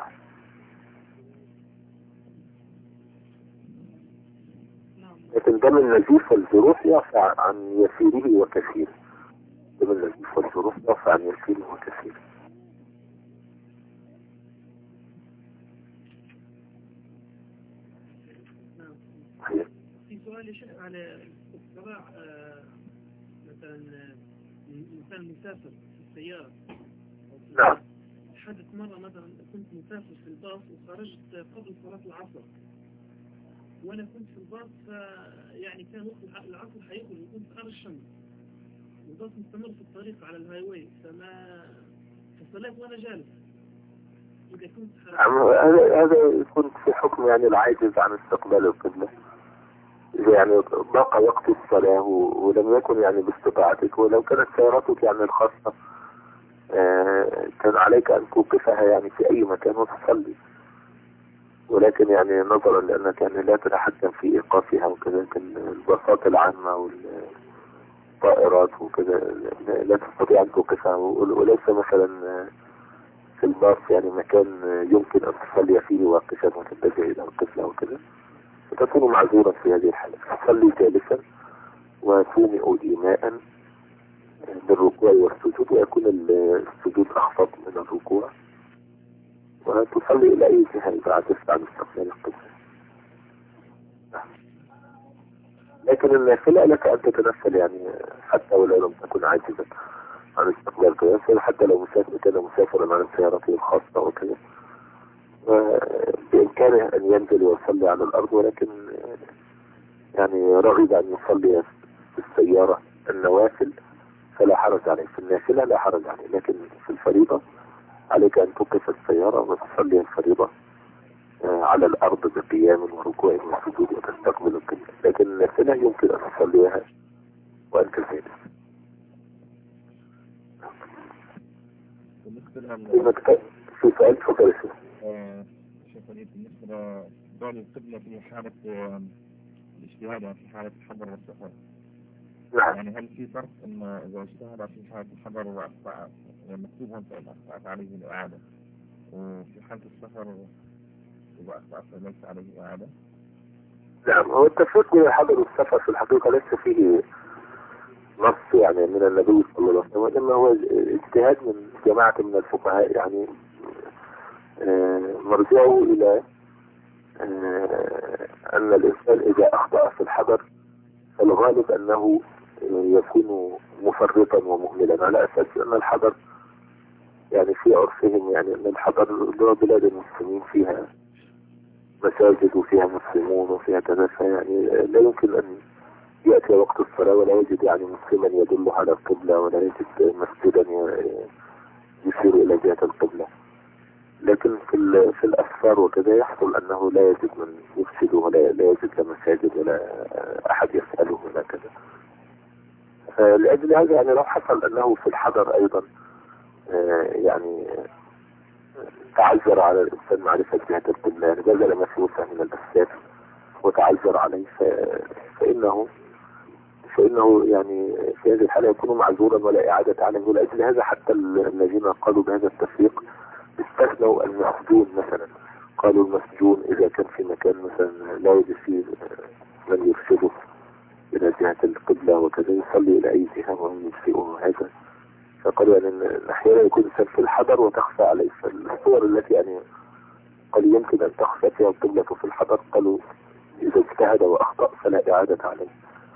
لكن دم النزيف والجروح يرفع عن يسيره وكثيره. دم النزيف والجروح يرفع عن يسيره وكثيره. في سؤال يا شيخ على الصلاة مثلا إنسان مسافر في السيارة. نعم. حدث مرة مثلا كنت مسافر في الباص وخرجت قبل صلاة العصر، وأنا كنت في الباص يعني كان وقت العصر حيدخل وكنت أرى الشمس، والباص مستمر في الطريق على الهاي واي، فصليت وأنا جالس. إذا كنت هذا يكون في حكم يعني العاجز عن استقبال القبلة، يعني ضاق وقت الصلاة ولم يكن يعني باستطاعتك، ولو كانت سيارتك يعني الخاصة كان عليك أن توقفها يعني في أي مكان وتصلي، ولكن يعني نظرا لأنك يعني لا تتحكم في إيقافها وكذلك الباصات العامة والطائرات وكذا لا تستطيع أن توقفها، وليس مثلا في الباص يعني مكان يمكن أن تصلي فيه واقفا وتتجه إلى القبلة وكذا، فتكون معذورا في هذه الحالة. تصلي جالسا وتومئ إيماء بالركوع والسجود، ويكون السجود أخفض من الركوع، وتصلي إلى أي جهة إذا عجزت عن استقبال القبلة. لكن النافلة لك أن تتنفل يعني حتى ولو لم تكن عاجزا عن استقبال القبلة، حتى لو كان مسافرا على سيارته الخاصة وكذا، بإمكانه أن ينزل ويصلي على الأرض، ولكن يعني رغب أن يصلي في السيارة النوافل فلا حرج عليه. في النافلة لا حرج عليه، لكن في الفريضة عليك أن توقف السيارة وتصلي الفريضة على الأرض بقيام وركوع وسجود وتستقبل القبلة، لكن النافلة يمكن أن تصليها وأنت جالس. في سؤال تفضل شيخ وليد، بالنسبة لدول القبلة في حالة الاجتهاد في حالة الحضر والسفر، يعني هل في فرق أن إذا اجتهد في حالة الحضر وأخطأ مكتوبهم فإن أخطأت عليه الإعادة، وفي حالة السفر إذا أخطأت فليس عليه إعادة؟ نعم، هو التفريق بين الحضر والسفر في الحقيقة ليس فيه نص يعني من النبي صلى الله عليه وسلم، وإنما هو اجتهاد من جماعة من الفقهاء، يعني مرجعوا إلى أن الإنسان إذا أخطأ في الحضر فالغالب أنه يكون مفرطا ومهملا، على أساس أن الحضر يعني في عرفهم يعني أن الحضر اللي هو بلاد المسلمين فيها مساجد وفيها مسلمون وفيها كذا، يعني لا يمكن أن يأتي وقت الصلاة ولا يجد يعني مسلما يدل على القبلة ولا يجد مسجدا يشير إلى جهة القبلة. لكن في الأسفار وكذا يحصل أنه لا يجد من يفسد ولا يجد مساجد ولا أحد يسأله ولا كذا. لأجل هذا يعني لو حصل أنه في الحضر أيضا يعني تعذر على الإنسان معرفة جهة القبلة، يعني بذل ما فيه من الأسباب وتعذر عليه فإنه يعني في هذه الحالة يكون معذورا ولا إعادة عليه. ولأجل هذا حتى الذين قالوا بهذا التفريق استثنوا المسجون مثلا، قالوا المسجون إذا كان في مكان مثلا لا يجد فيه من يرشده إلى جهة القبلة وكذا يصلي إلى أي جهة ويجزئه هذا. فقالوا يعني أن أحيانا يكون الإنسان في الحضر وتخفى عليه، فالصور التي يعني قال يمكن أن تخفى فيها القبلة في الحضر قالوا إذا اجتهد وأخطأ فلا إعادة عليه.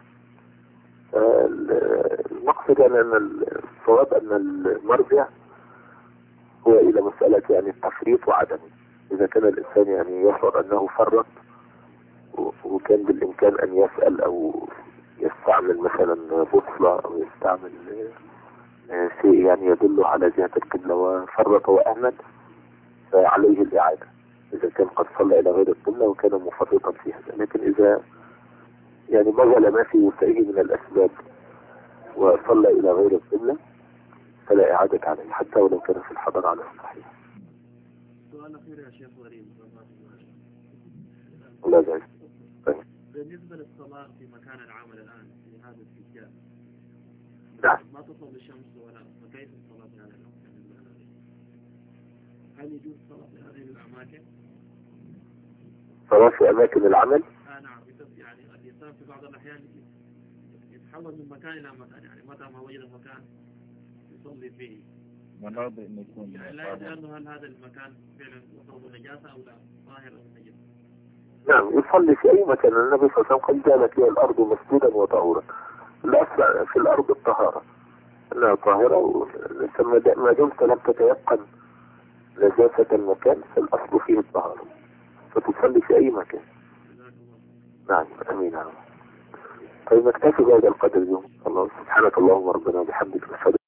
المقصد يعني أن الصواب أن المرجع هو إلى مسألة يعني التفريط وعدمه. إذا كان الإنسان يعني يشعر أنه فرط وكان بالإمكان أن يسأل أو يستعمل مثلا بوصلة أو يستعمل شيء يعني يدل على جهة القبلة وفرط وأهمل فعليه الإعادة إذا كان قد صلى إلى غير القبلة وكان مفرطا في هذا. لكن إذا يعني بذل ما في وسعه من الأسباب وصلى إلى غير القبلة فلا إعادة عليه حتى ولو كان في الحضر على الصحيح. سؤال أخير يا شيخ وليد، لا ذلك. بالنسبة للصلاة في مكان العمل الآن في هذا الاتجاه، نعم. ما تصل الشمس ولا فكيف الصلاة في هذا الأماكن؟ هل يجوز الصلاة في هذه الأماكن؟ صلاة في أماكن العمل؟ نعم، يعني الإنسان في بعض الأحيان يتحول من مكان إلى مكان، يعني متى ما وجد مكان يصلي فيه ولا بد أن يكون يعني لا يدري أنه هل هذا المكان فعلا وصل بالنجاسة أو لا، ظاهر أو نجس. نعم يصلي في أي مكان. النبي صلى الله عليه وسلم قد جعلت لي الأرض مسجدا وطهورا. الأصل في الأرض الطهارة، أنها طاهرة، ما دمت لم تتيقن نجاسة المكان فالأصل فيه الطهارة، فتصلي في أي مكان. نعم أمين. طيب نكتفي بهذا القدر اليوم. الله سبحانك اللهم ربنا وبحمدك.